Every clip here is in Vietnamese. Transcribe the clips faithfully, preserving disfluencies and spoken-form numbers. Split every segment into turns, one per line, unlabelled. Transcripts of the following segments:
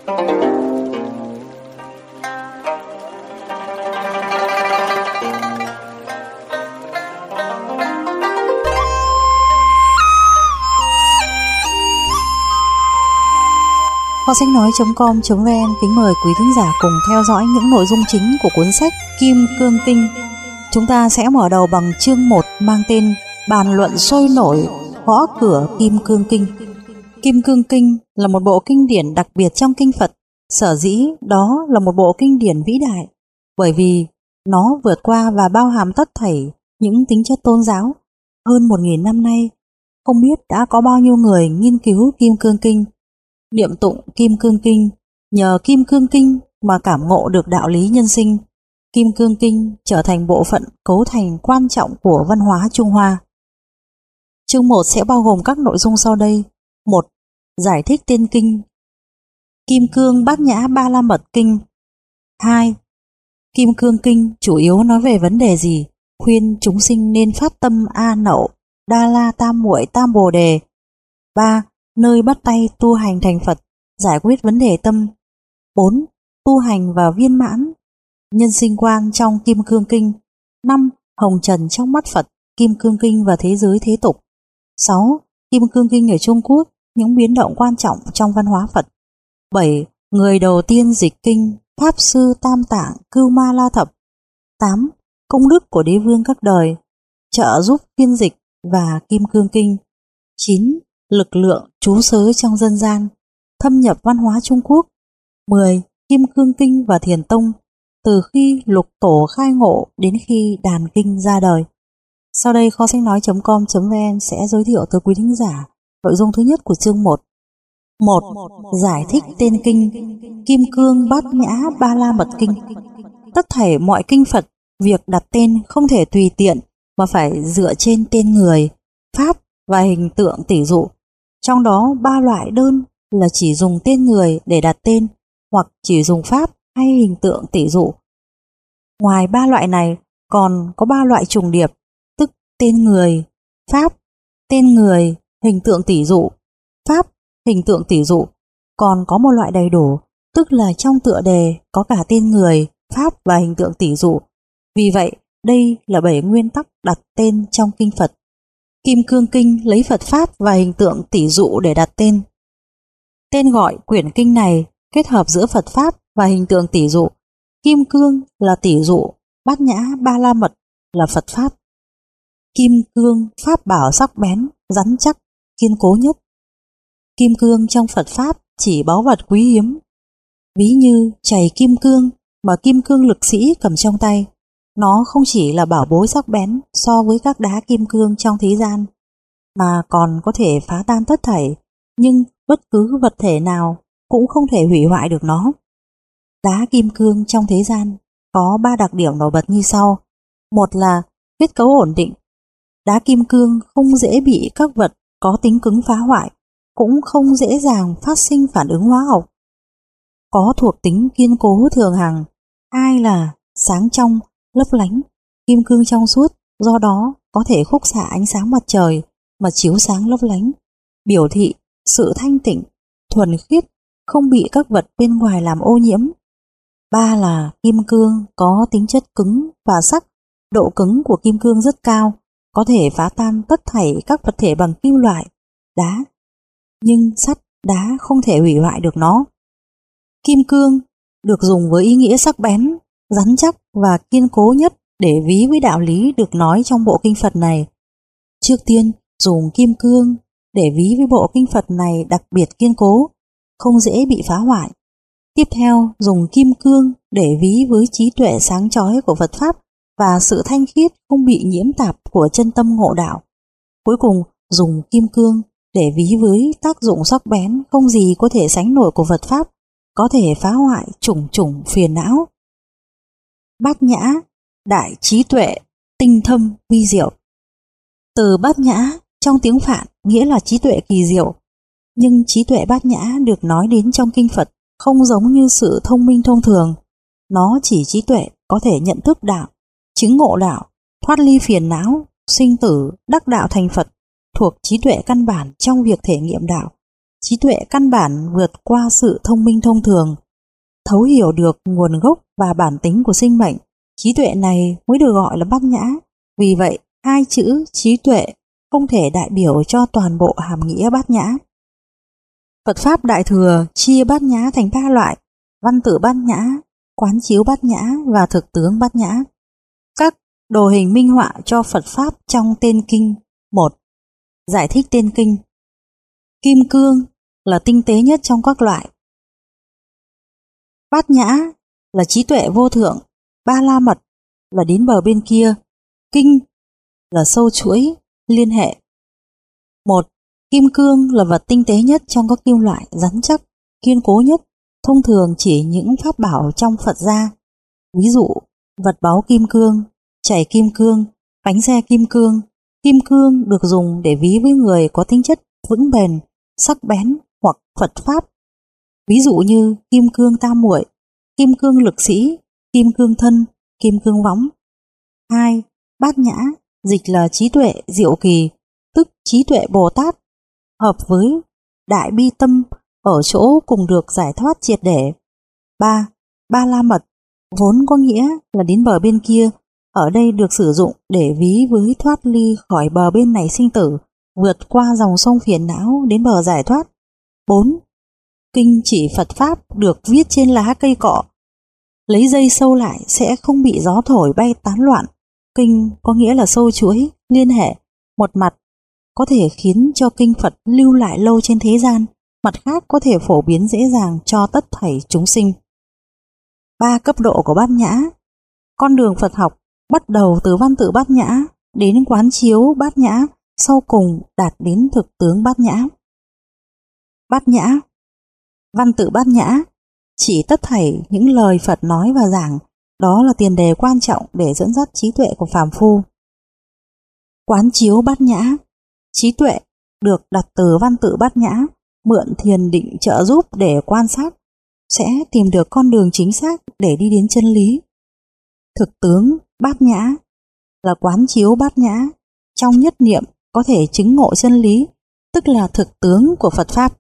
Kho sách nói chấm com chấm vn kính mời quý thính giả cùng theo dõi những nội dung chính của cuốn sách Kim Cương Kinh. Chúng ta sẽ mở đầu bằng chương một mang tên Bàn luận sôi nổi gõ cửa Kim Cương Kinh. Kim Cương Kinh là một bộ kinh điển đặc biệt trong kinh Phật. Sở dĩ đó là một bộ kinh điển vĩ đại bởi vì nó vượt qua và bao hàm tất thảy những tính chất tôn giáo. Hơn một nghìn năm nay, không biết đã có bao nhiêu người nghiên cứu Kim Cương Kinh, niệm tụng Kim Cương Kinh, nhờ Kim Cương Kinh mà cảm ngộ được đạo lý nhân sinh. Kim Cương Kinh trở thành bộ phận cấu thành quan trọng của văn hóa Trung Hoa. Chương một sẽ bao gồm các nội dung sau đây. một. Giải thích tên kinh Kim Cương Bát Nhã Ba La Mật Kinh. hai. Kim Cương Kinh chủ yếu nói về vấn đề gì? Khuyên chúng sinh nên phát tâm A Nậu, Đa La Tam Muội Tam Bồ Đề. ba. Nơi bắt tay tu hành thành Phật, giải quyết vấn đề tâm. bốn. Tu hành và viên mãn nhân sinh quan trong Kim Cương Kinh. năm. Hồng trần trong mắt Phật, Kim Cương Kinh và thế giới thế tục. sáu. Kim Cương Kinh ở Trung Quốc, những biến động quan trọng trong văn hóa Phật. bảy. Người đầu tiên dịch kinh, Pháp Sư Tam Tạng Cưu Ma La Thập. tám. Công đức của đế vương các đời, trợ giúp phiên dịch và Kim Cương Kinh. chín. Lực lượng trú sớ trong dân gian, thâm nhập văn hóa Trung Quốc. mười. Kim Cương Kinh và Thiền Tông, từ khi lục tổ khai ngộ đến khi đàn kinh ra đời. Sau đây kho sách nói chấm com chấm vn sẽ giới thiệu tới quý thính giả nội dung thứ nhất của chương một. một. Giải thích tên kinh Kim Cương Bát Nhã Ba La Mật Kinh. Tất thảy mọi kinh Phật, việc đặt tên không thể tùy tiện mà phải dựa trên tên người, pháp và hình tượng tỷ dụ. Trong đó ba loại đơn là chỉ dùng tên người để đặt tên hoặc chỉ dùng pháp hay hình tượng tỷ dụ. Ngoài ba loại này còn có ba loại trùng điệp, tức tên người, pháp, tên người, hình tượng tỷ dụ, pháp, hình tượng tỷ dụ. Còn có một loại đầy đủ, tức là trong tựa đề có cả tên người, pháp và hình tượng tỷ dụ. Vì vậy, đây là bảy nguyên tắc đặt tên trong kinh Phật. Kim Cương Kinh lấy Phật pháp và hình tượng tỷ dụ để đặt tên. Tên gọi quyển kinh này kết hợp giữa Phật pháp và hình tượng tỷ dụ. Kim Cương là tỷ dụ, Bát Nhã Ba La Mật là Phật pháp. Kim cương pháp bảo sắc bén, rắn chắc, kiên cố nhất. Kim cương trong Phật pháp chỉ báu vật quý hiếm, ví như chày kim cương mà kim cương lực sĩ cầm trong tay. Nó không chỉ là bảo bối sắc bén so với các đá kim cương trong thế gian, mà còn có thể phá tan tất thảy, nhưng bất cứ vật thể nào cũng không thể hủy hoại được nó. Đá kim cương trong thế gian có ba đặc điểm nổi bật như sau. Một là kết cấu ổn định. Đá kim cương không dễ bị các vật có tính cứng phá hoại, cũng không dễ dàng phát sinh phản ứng hóa học. Có thuộc tính kiên cố thường hằng. Hai là sáng trong, lấp lánh. Kim cương trong suốt, do đó có thể khúc xạ ánh sáng mặt trời mà chiếu sáng lấp lánh, biểu thị sự thanh tịnh, thuần khiết, không bị các vật bên ngoài làm ô nhiễm. Ba là kim cương có tính chất cứng và sắc. Độ cứng của kim cương rất cao, có thể phá tan tất thảy các vật thể bằng kim loại, đá. Nhưng sắt, đá không thể hủy hoại được nó. Kim cương được dùng với ý nghĩa sắc bén, rắn chắc và kiên cố nhất để ví với đạo lý được nói trong bộ kinh Phật này. Trước tiên, dùng kim cương để ví với bộ kinh Phật này đặc biệt kiên cố, không dễ bị phá hoại. Tiếp theo, dùng kim cương để ví với trí tuệ sáng chói của Phật Pháp và sự thanh khiết không bị nhiễm tạp của chân tâm ngộ đạo. Cuối cùng, dùng kim cương để ví với tác dụng sắc bén không gì có thể sánh nổi của Phật Pháp, có thể phá hoại chủng chủng phiền não. Bát nhã, đại trí tuệ, tinh thâm, vi diệu. Từ bát nhã trong tiếng Phạn nghĩa là trí tuệ kỳ diệu, nhưng trí tuệ bát nhã được nói đến trong kinh Phật không giống như sự thông minh thông thường. Nó chỉ trí tuệ có thể nhận thức đạo, chứng ngộ đạo, thoát ly phiền não, sinh tử, đắc đạo thành Phật, thuộc trí tuệ căn bản trong việc thể nghiệm đạo. Trí tuệ căn bản vượt qua sự thông minh thông thường, thấu hiểu được nguồn gốc và bản tính của sinh mệnh. Trí tuệ này mới được gọi là bát nhã. Vì vậy, hai chữ trí tuệ không thể đại biểu cho toàn bộ hàm nghĩa bát nhã. Phật Pháp Đại Thừa chia bát nhã thành ba loại: văn tự bát nhã, quán chiếu bát nhã và thực tướng bát nhã. Các đồ hình minh họa cho Phật Pháp trong tên kinh. Một. Giải thích tên kinh. Kim cương là tinh tế nhất trong các loại. Bát nhã là trí tuệ vô thượng. Ba la mật là đến bờ bên kia. Kinh là sâu chuỗi, liên hệ. Một. Kim cương là vật tinh tế nhất trong các kim loại, rắn chắc, kiên cố nhất, thông thường chỉ những pháp bảo trong Phật gia. Ví dụ, vật báu kim cương, chảy kim cương, bánh xe kim cương. Kim cương được dùng để ví với người có tính chất vững bền, sắc bén hoặc Phật Pháp. Ví dụ như kim cương tam muội, kim cương lực sĩ, kim cương thân, kim cương võng. Hai. Bát nhã, dịch là trí tuệ diệu kỳ, tức trí tuệ Bồ Tát, hợp với đại bi tâm ở chỗ cùng được giải thoát triệt để. Ba. Ba la mật, vốn có nghĩa là đến bờ bên kia, ở đây được sử dụng để ví với thoát ly khỏi bờ bên này sinh tử, vượt qua dòng sông phiền não đến bờ giải thoát. Bốn. Kinh chỉ Phật Pháp được viết trên lá cây cọ, lấy dây sâu lại sẽ không bị gió thổi bay tán loạn. Kinh có nghĩa là sâu chuỗi, liên hệ. Một mặt có thể khiến cho kinh Phật lưu lại lâu trên thế gian, mặt khác có thể phổ biến dễ dàng cho tất thảy chúng sinh. Ba cấp độ của bát nhã. Con đường Phật học bắt đầu từ văn tự bát nhã đến quán chiếu bát nhã, sau cùng đạt đến thực tướng bát nhã. Bát nhã. Văn tự bát nhã chỉ tất thảy những lời Phật nói và giảng, đó là tiền đề quan trọng để dẫn dắt trí tuệ của phàm phu. Quán chiếu bát nhã. Trí tuệ được đặt từ văn tự bát nhã, mượn thiền định trợ giúp để quan sát, sẽ tìm được con đường chính xác để đi đến chân lý. Thực tướng bát nhã là quán chiếu bát nhã, trong nhất niệm có thể chứng ngộ chân lý, tức là thực tướng của Phật Pháp.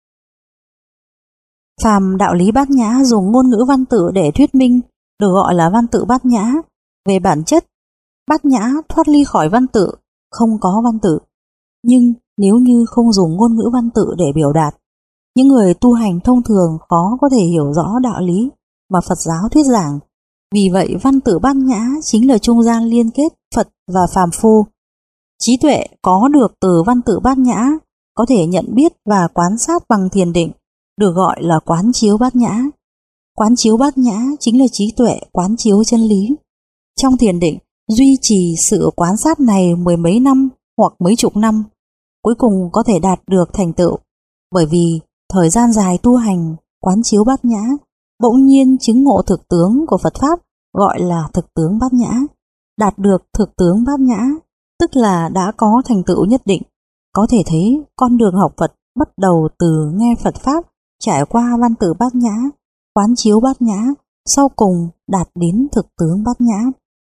Phàm đạo lý bát nhã dùng ngôn ngữ văn tự để thuyết minh được gọi là văn tự bát nhã. Về bản chất, bát nhã thoát ly khỏi văn tự, không có văn tự. Nhưng nếu như không dùng ngôn ngữ văn tự để biểu đạt, những người tu hành thông thường khó có thể hiểu rõ đạo lý mà Phật giáo thuyết giảng. Vì vậy văn tự bát nhã chính là trung gian liên kết Phật và phàm phu. Trí tuệ có được từ văn tự bát nhã có thể nhận biết và quan sát bằng thiền định, được gọi là quán chiếu bát nhã. Quán chiếu bát nhã chính là trí tuệ quán chiếu chân lý. Trong thiền định, duy trì sự quan sát này mười mấy năm hoặc mấy chục năm, cuối cùng có thể đạt được thành tựu. Bởi vì thời gian dài tu hành quán chiếu bát nhã, bỗng nhiên chứng ngộ thực tướng của Phật Pháp, gọi là thực tướng bát nhã. Đạt được thực tướng bát nhã, tức là đã có thành tựu nhất định. Có thể thấy con đường học Phật bắt đầu từ nghe Phật Pháp, trải qua văn tự bát nhã, quán chiếu bát nhã, sau cùng đạt đến thực tướng bát nhã.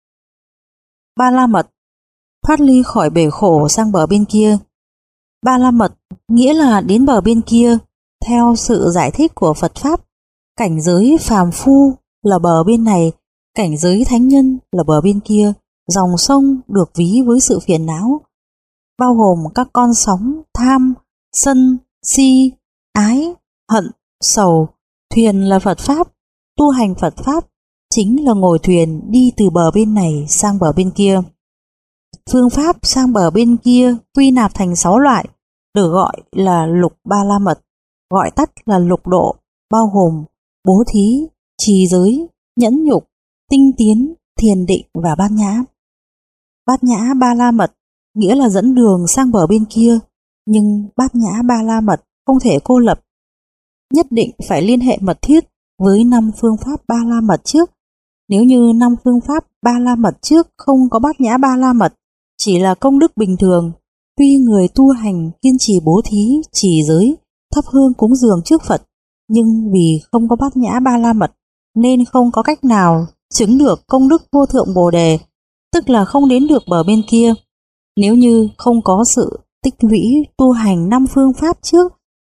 Ba la mật, thoát ly khỏi bể khổ sang bờ bên kia. Ba la mật nghĩa là đến bờ bên kia. Theo sự giải thích của Phật Pháp, cảnh giới phàm phu là bờ bên này, cảnh giới thánh nhân là bờ bên kia. Dòng sông được ví với sự phiền não, bao gồm các con sóng tham, sân, si, ái, hận, sầu. Thuyền là Phật Pháp, tu hành Phật Pháp chính là ngồi thuyền đi từ bờ bên này sang bờ bên kia. Phương pháp sang bờ bên kia quy nạp thành sáu loại, được gọi là lục ba la mật, gọi tắt là lục độ, bao gồm bố thí, trì giới, nhẫn nhục, tinh tiến, thiền định và bát nhã. Bát nhã ba la mật nghĩa là dẫn đường sang bờ bên kia, nhưng bát nhã ba la mật không thể cô lập, nhất định phải liên hệ mật thiết với năm phương pháp ba la mật trước. Nếu như năm phương pháp ba la mật trước không có bát nhã ba la mật, chỉ là công đức bình thường, tuy người tu hành kiên trì bố thí, trì giới, thắp hương cúng dường trước Phật, nhưng vì không có bát nhã ba la mật nên không có cách nào chứng được công đức vô thượng Bồ đề, tức là không đến được bờ bên kia. Nếu như không có sự tích lũy tu hành năm phương pháp trước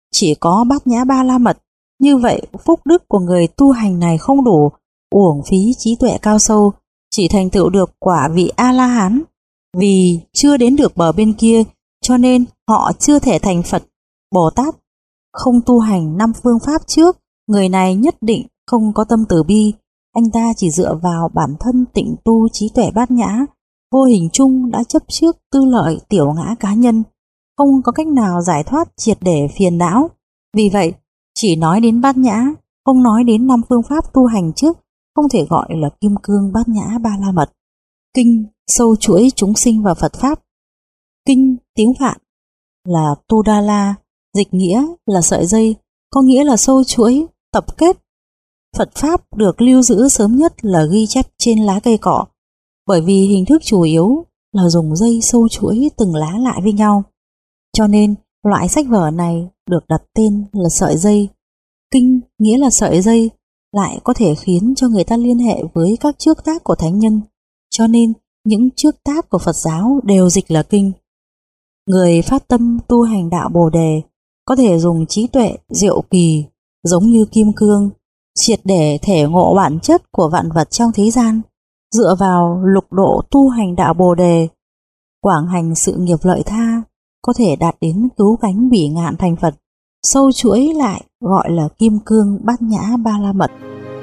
chỉ có Bát Nhã Ba La Mật. Như vậy phúc đức của người tu hành này không đủ, uổng phí trí tuệ cao sâu, chỉ thành tựu được quả vị A-la-hán. Vì chưa đến được bờ bên kia cho nên họ chưa thể thành Phật, Bồ Tát. Không tu hành năm phương pháp trước, người này nhất định không có tâm từ bi. Anh ta chỉ dựa vào bản thân tịnh tu trí tuệ bát nhã, vô hình chung đã chấp trước tư lợi tiểu ngã cá nhân, không có cách nào giải thoát triệt để phiền não. Vì vậy, chỉ nói đến bát nhã, không nói đến năm phương pháp tu hành trước, không thể gọi là kim cương bát nhã ba la mật. Kinh sâu chuỗi chúng sinh và Phật Pháp. Kinh tiếng Phạn là Tu Đa La, dịch nghĩa là sợi dây, có nghĩa là sâu chuỗi, tập kết. Phật Pháp được lưu giữ sớm nhất là ghi chép trên lá cây cọ, bởi vì hình thức chủ yếu là dùng dây sâu chuỗi từng lá lại với nhau. Cho nên loại sách vở này được đặt tên là sợi dây. Kinh nghĩa là sợi dây, lại có thể khiến cho người ta liên hệ với các trước tác của thánh nhân, cho nên những trước tác của Phật giáo đều dịch là kinh. Người phát tâm tu hành đạo Bồ Đề có thể dùng trí tuệ diệu kỳ giống như kim cương, triệt để thể ngộ bản chất của vạn vật trong thế gian, dựa vào lục độ tu hành đạo Bồ Đề, quảng hành sự nghiệp lợi tha, có thể đạt đến cứu cánh bỉ ngạn thành Phật, sâu chuỗi lại gọi là kim cương bát nhã ba la mật.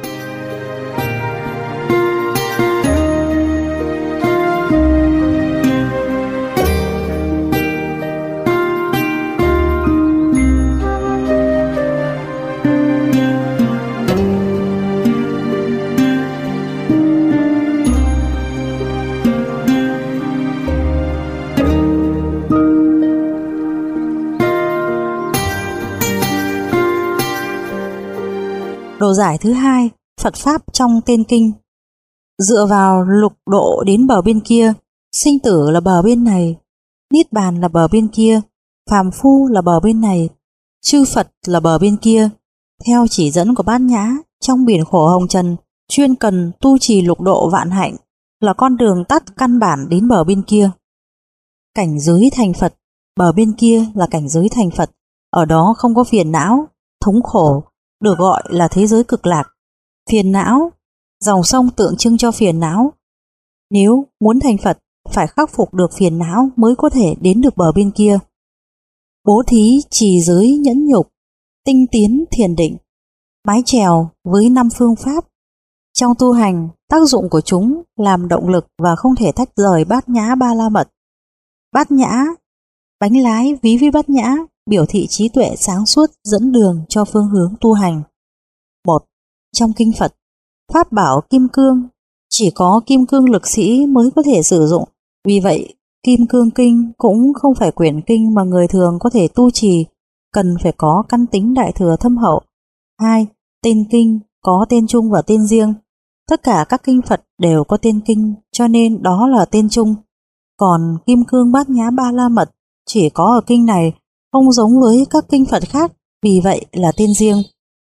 Đồ giải thứ hai, Phật Pháp trong tên kinh. Dựa vào lục độ đến bờ bên kia, sinh tử là bờ bên này, niết bàn là bờ bên kia, phàm phu là bờ bên này, chư Phật là bờ bên kia. Theo chỉ dẫn của Bát Nhã, trong biển khổ hồng trần, chuyên cần tu trì lục độ vạn hạnh là con đường tắt căn bản đến bờ bên kia. Cảnh giới thành Phật, bờ bên kia là cảnh giới thành Phật, ở đó không có phiền não, thống khổ, được gọi là thế giới cực lạc. Phiền não, dòng sông tượng trưng cho phiền não. Nếu muốn thành Phật, phải khắc phục được phiền não mới có thể đến được bờ bên kia. Bố thí, trì giới, nhẫn nhục, tinh tiến, thiền định, mái chèo với năm phương pháp. Trong tu hành, tác dụng của chúng làm động lực và không thể tách rời bát nhã ba la mật. Bát nhã, bánh lái ví với bát nhã, biểu thị trí tuệ sáng suốt dẫn đường cho phương hướng tu hành. Một. Trong kinh Phật, pháp bảo kim cương chỉ có kim cương lực sĩ mới có thể sử dụng, vì vậy kim cương kinh cũng không phải quyển kinh mà người thường có thể tu trì, cần phải có căn tính đại thừa thâm hậu. Hai. Tên kinh có tên chung và tên riêng. Tất cả các kinh Phật đều có tên kinh, cho nên đó là tên chung. Còn kim cương bát nhã ba la mật chỉ có ở kinh này, không giống với các kinh Phật khác, vì vậy là tên riêng.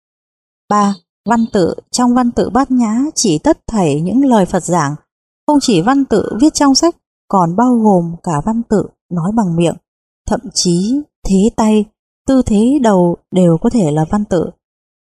Ba. Văn tự. Trong văn tự bát nhã chỉ tất thảy những lời Phật giảng, không chỉ văn tự viết trong sách, còn bao gồm cả văn tự nói bằng miệng, thậm chí thế tay, tư thế đầu đều có thể là văn tự.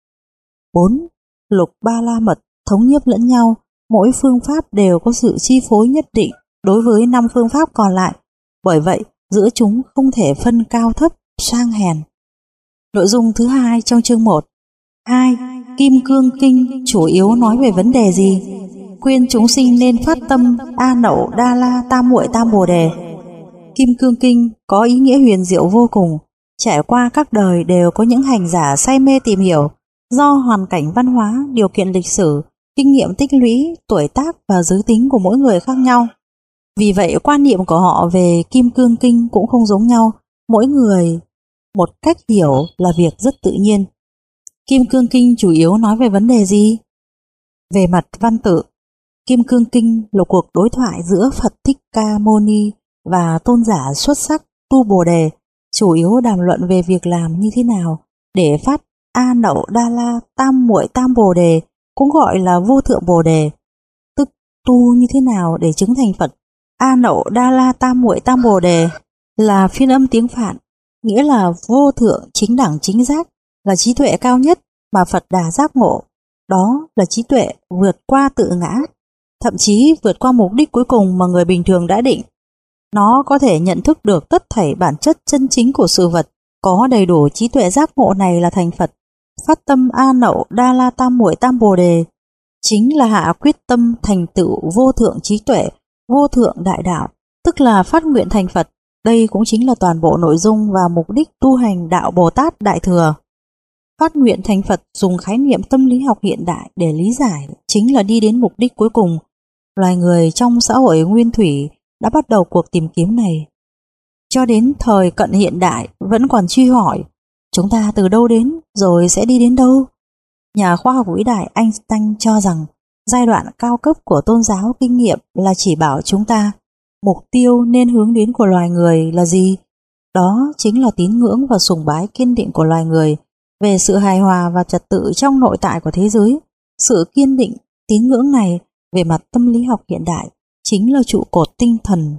Bốn. Lục ba la mật thống nhiếp lẫn nhau, mỗi phương pháp đều có sự chi phối nhất định đối với năm phương pháp còn lại, bởi vậy giữa chúng không thể phân cao thấp, sang hèn. Nội dung thứ hai trong chương một. Hai. Kim Cương Kinh chủ yếu nói về vấn đề gì? Khuyên chúng sinh nên phát tâm A Nậu Đa La Tam Muội Tam Bồ Đề. Kim Cương Kinh có ý nghĩa huyền diệu vô cùng, trải qua các đời đều có những hành giả say mê tìm hiểu, do hoàn cảnh văn hóa, điều kiện lịch sử, kinh nghiệm tích lũy, tuổi tác và giới tính của mỗi người khác nhau. Vì vậy quan niệm của họ về Kim Cương Kinh cũng không giống nhau, mỗi người một cách hiểu là việc rất tự nhiên. Kim Cương Kinh chủ yếu nói về vấn đề gì? Về mặt văn tự, Kim Cương Kinh là cuộc đối thoại giữa Phật Thích Ca Mâu Ni và tôn giả xuất sắc tu Bồ Đề, chủ yếu đàm luận về việc làm như thế nào để phát A Nậu Đa La Tam Muội Tam Bồ Đề, cũng gọi là vô thượng Bồ Đề, tức tu như thế nào để chứng thành Phật. A Nậu Đa La Tam Muội Tam Bồ Đề là phiên âm tiếng Phạn, nghĩa là vô thượng chính đẳng chính giác, là trí tuệ cao nhất mà Phật Đà giác ngộ. Đó là trí tuệ vượt qua tự ngã, thậm chí vượt qua mục đích cuối cùng mà người bình thường đã định. Nó có thể nhận thức được tất thảy bản chất chân chính của sự vật. Có đầy đủ trí tuệ giác ngộ này là thành Phật. Phát tâm A Nậu Đa La Tam Muội Tam Bồ Đề chính là hạ quyết tâm thành tựu vô thượng trí tuệ, vô thượng đại đạo, tức là phát nguyện thành Phật. Đây cũng chính là toàn bộ nội dung và mục đích tu hành đạo Bồ Tát Đại Thừa. Phát nguyện thành Phật dùng khái niệm tâm lý học hiện đại để lý giải chính là đi đến mục đích cuối cùng. Loài người trong xã hội nguyên thủy đã bắt đầu cuộc tìm kiếm này. Cho đến thời cận hiện đại vẫn còn truy hỏi chúng ta từ đâu đến rồi sẽ đi đến đâu. Nhà khoa học vĩ đại Einstein cho rằng giai đoạn cao cấp của tôn giáo kinh nghiệm là chỉ bảo chúng ta mục tiêu nên hướng đến của loài người là gì. Đó chính là tín ngưỡng và sùng bái kiên định của loài người về sự hài hòa và trật tự trong nội tại của thế giới. Sự kiên định, tín ngưỡng này về mặt tâm lý học hiện đại chính là trụ cột tinh thần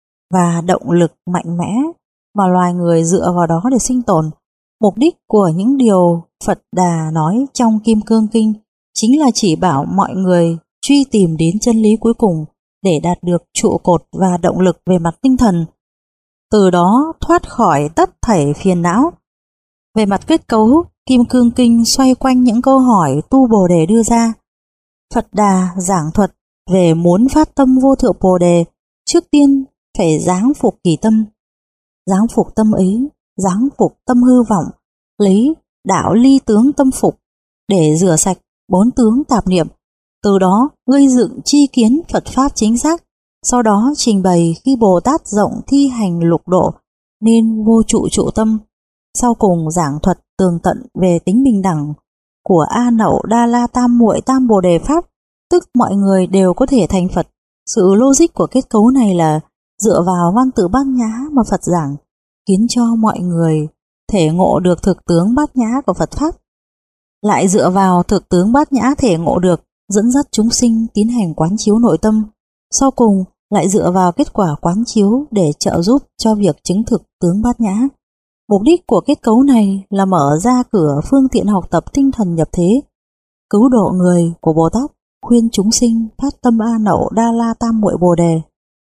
và động lực mạnh mẽ mà loài người dựa vào đó để sinh tồn. Mục đích của những điều Phật Đà nói trong Kim Cương Kinh chính là chỉ bảo mọi người truy tìm đến chân lý cuối cùng để đạt được trụ cột và động lực về mặt tinh thần, từ đó thoát khỏi tất thảy phiền não. Về mặt kết cấu, Kim Cương Kinh xoay quanh những câu hỏi tu Bồ Đề đưa ra. Phật Đà giảng thuật về muốn phát tâm vô thượng Bồ Đề, trước tiên phải giáng phục kỳ tâm. Giáng phục tâm ấy, giáng phục tâm hư vọng, lấy đạo ly tướng tâm phục để rửa sạch bốn tướng tạp niệm, từ đó gây dựng tri kiến Phật Pháp chính xác. Sau đó trình bày khi Bồ Tát rộng thi hành lục độ nên vô trụ trụ tâm. Sau cùng giảng thuật tường tận về tính bình đẳng của A Nậu Đa La Tam Muội Tam Bồ Đề Pháp, tức mọi người đều có thể thành Phật. Sự logic của kết cấu này là dựa vào văn tự Bát Nhã mà Phật giảng, khiến cho mọi người thể ngộ được thực tướng Bát Nhã của Phật Pháp, lại dựa vào thực tướng Bát Nhã thể ngộ được, dẫn dắt chúng sinh tiến hành quán chiếu nội tâm, sau cùng lại dựa vào kết quả quán chiếu để trợ giúp cho việc chứng thực tướng Bát Nhã. Mục đích của kết cấu này là mở ra cửa phương tiện học tập tinh thần nhập thế, cứu độ người của Bồ Tát, khuyên chúng sinh phát tâm A Nậu Đa La Tam Muội Bồ Đề.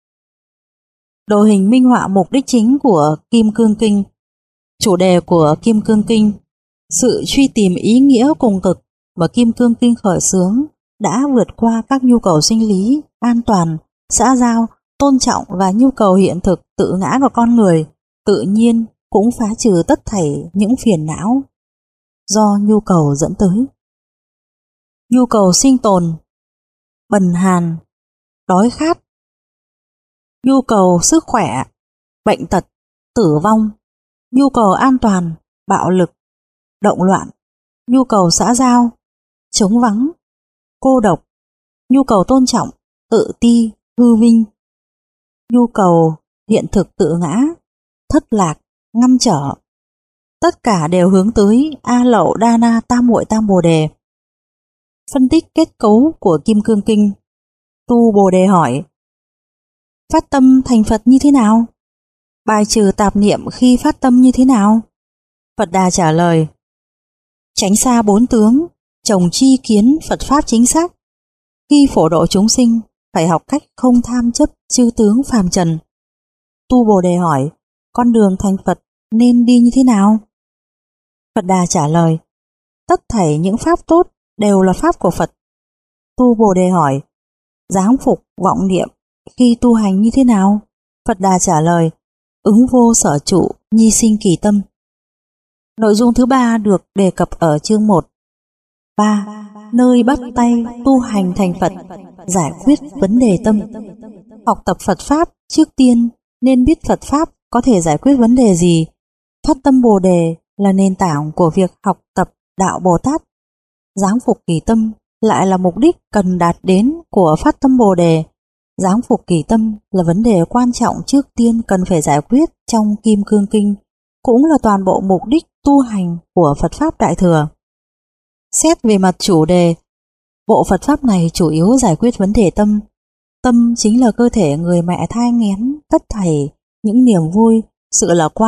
Đồ hình minh họa mục đích chính của Kim Cương Kinh. Chủ đề của Kim Cương Kinh, sự truy tìm ý nghĩa cùng cực mà Kim Cương Kinh khởi xướng đã vượt qua các nhu cầu sinh lý, an toàn, xã giao, tôn trọng và nhu cầu hiện thực tự ngã của con người, tự nhiên cũng phá trừ tất thảy những phiền não do nhu cầu dẫn tới. Nhu cầu sinh tồn, bần hàn, đói khát, nhu cầu sức khỏe, bệnh tật, tử vong, nhu cầu an toàn, bạo lực, động loạn, nhu cầu xã giao, trống vắng, cô độc, nhu cầu tôn trọng, tự ti, hư vinh, nhu cầu hiện thực tự ngã, thất lạc, ngăn trở. Tất cả đều hướng tới A Lậu Đa Na Tam Muội Tam Bồ Đề. Phân tích kết cấu của Kim Cương Kinh. Tu Bồ Đề hỏi: phát tâm thành Phật như thế nào? Bài trừ tạp niệm khi phát tâm như thế nào? Phật Đà trả lời: tránh xa bốn tướng, trồng tri kiến Phật Pháp chính xác. Khi phổ độ chúng sinh, phải học cách không tham chấp chư tướng phàm trần. Tu Bồ Đề hỏi: con đường thành Phật nên đi như thế nào? Phật Đà trả lời: tất thảy những pháp tốt đều là pháp của Phật. Tu Bồ Đề hỏi: giáng phục vọng niệm khi tu hành như thế nào? Phật Đà trả lời: ứng vô sở trụ, nhi sinh kỳ tâm. Nội dung thứ ba được đề cập ở chương một. ba. Nơi bắt tay tu hành thành Phật, giải quyết vấn đề tâm. Học tập Phật Pháp trước tiên nên biết Phật Pháp có thể giải quyết vấn đề gì. Phát tâm Bồ Đề là nền tảng của việc học tập đạo Bồ Tát. Giáng phục kỳ tâm lại là mục đích cần đạt đến của phát tâm Bồ Đề. Giáng phục kỳ tâm là vấn đề quan trọng trước tiên cần phải giải quyết trong Kim Cương Kinh, cũng là toàn bộ mục đích tu hành của Phật Pháp Đại Thừa. Xét về mặt chủ đề, bộ Phật Pháp này chủ yếu giải quyết vấn đề tâm. Tâm chính là cơ thể người mẹ thai nghén tất thảy những niềm vui, sự lạc quan,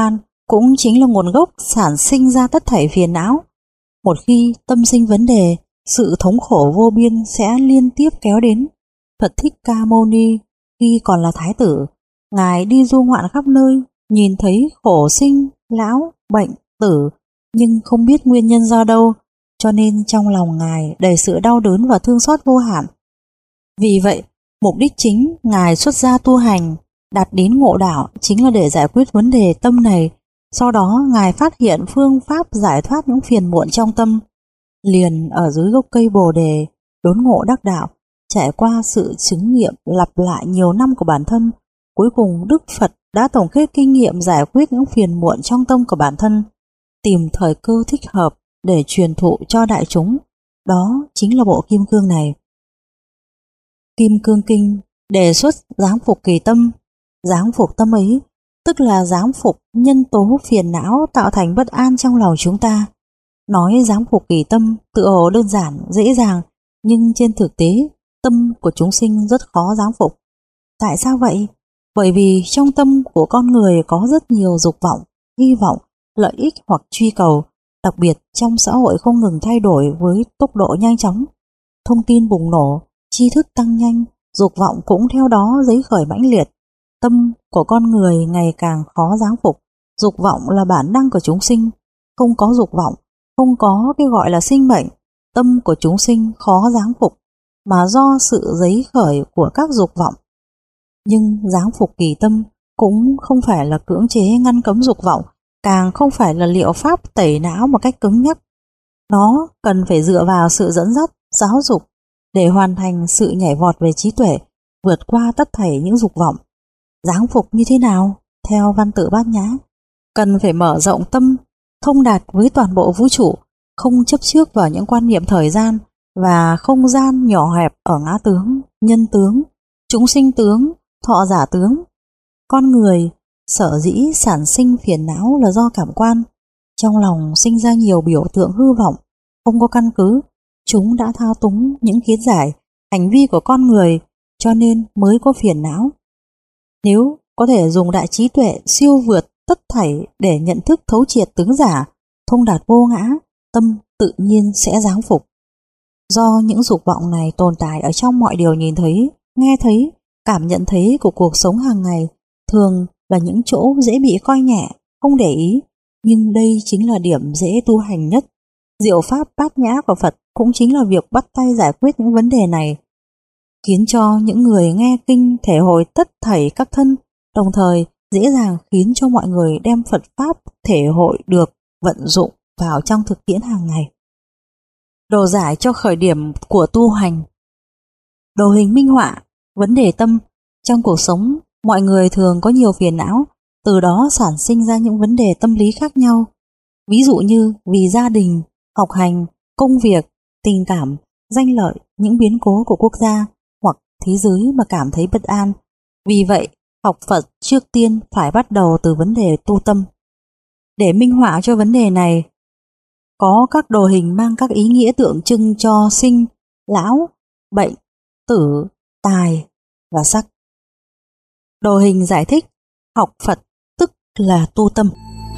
cũng chính là nguồn gốc sản sinh ra tất thảy phiền não. Một khi tâm sinh vấn đề, sự thống khổ vô biên sẽ liên tiếp kéo đến. Phật Thích Ca Mâu Ni khi còn là thái tử, Ngài đi du ngoạn khắp nơi, nhìn thấy khổ sinh, lão, bệnh, tử, nhưng không biết nguyên nhân do đâu, cho nên trong lòng Ngài đầy sự đau đớn và thương xót vô hạn. Vì vậy, mục đích chính Ngài xuất gia tu hành, đạt đến ngộ đạo chính là để giải quyết vấn đề tâm này. Sau đó Ngài phát hiện phương pháp giải thoát những phiền muộn trong tâm. Liền ở dưới gốc cây Bồ Đề, đốn ngộ đắc đạo, trải qua sự chứng nghiệm lặp lại nhiều năm của bản thân, cuối cùng Đức Phật đã tổng kết kinh nghiệm giải quyết những phiền muộn trong tâm của bản thân, tìm thời cơ thích hợp để truyền thụ cho đại chúng. Đó chính là bộ Kim Cương này. Kim Cương Kinh đề xuất giáng phục kỳ tâm. Giáng phục tâm ấy tức là giáng phục nhân tố phiền não tạo thành bất an trong lòng chúng ta. Nói giáng phục kỳ tâm tự hồ đơn giản, dễ dàng, nhưng trên thực tế tâm của chúng sinh rất khó giáng phục. Tại sao vậy? Bởi vì trong tâm của con người có rất nhiều dục vọng, hy vọng, lợi ích hoặc truy cầu, đặc biệt trong xã hội không ngừng thay đổi với tốc độ nhanh chóng. Thông tin bùng nổ, tri thức tăng nhanh, dục vọng cũng theo đó dấy khởi mãnh liệt. Tâm của con người ngày càng khó giáng phục. Dục vọng là bản năng của chúng sinh. Không có dục vọng, không có cái gọi là sinh mệnh, tâm của chúng sinh khó giáng phục, mà do sự dấy khởi của các dục vọng. Nhưng giáng phục kỳ tâm cũng không phải là cưỡng chế ngăn cấm dục vọng, càng không phải là liệu pháp tẩy não một cách cứng nhắc. Nó cần phải dựa vào sự dẫn dắt, giáo dục để hoàn thành sự nhảy vọt về trí tuệ, vượt qua tất thảy những dục vọng. Giáng phục như thế nào? Theo Văn Tự Bát Nhã, cần phải mở rộng tâm, thông đạt với toàn bộ vũ trụ, không chấp trước vào những quan niệm thời gian và không gian nhỏ hẹp ở ngã tướng, nhân tướng, chúng sinh tướng, thọ giả tướng. Con người sở dĩ sản sinh phiền não là do cảm quan, trong lòng sinh ra nhiều biểu tượng hư vọng, không có căn cứ. Chúng đã thao túng những kiến giải, hành vi của con người, cho nên mới có phiền não. Nếu có thể dùng đại trí tuệ siêu vượt tất thảy để nhận thức thấu triệt tướng giả, thông đạt vô ngã, tâm tự nhiên sẽ giáng phục. Do những dục vọng này tồn tại ở trong mọi điều nhìn thấy, nghe thấy, cảm nhận thấy của cuộc sống hàng ngày, thường là những chỗ dễ bị coi nhẹ, không để ý, nhưng đây chính là điểm dễ tu hành nhất. Diệu pháp bát nhã của Phật cũng chính là việc bắt tay giải quyết những vấn đề này, khiến cho những người nghe kinh thể hội tất thảy các thân, đồng thời dễ dàng khiến cho mọi người đem Phật pháp thể hội được vận dụng vào trong thực tiễn hàng ngày. Đồ giải cho khởi điểm của tu hành. Đồ hình minh họa vấn đề tâm. Trong cuộc sống, mọi người thường có nhiều phiền não, từ đó sản sinh ra những vấn đề tâm lý khác nhau. Ví dụ như vì gia đình, học hành, công việc, tình cảm, danh lợi, những biến cố của quốc gia hoặc thế giới mà cảm thấy bất an. Vì vậy, học Phật trước tiên phải bắt đầu từ vấn đề tu tâm. Để minh họa cho vấn đề này, có các đồ hình mang các ý nghĩa tượng trưng cho sinh, lão, bệnh, tử, tài và sắc. Đồ hình giải thích học Phật tức là tu tâm.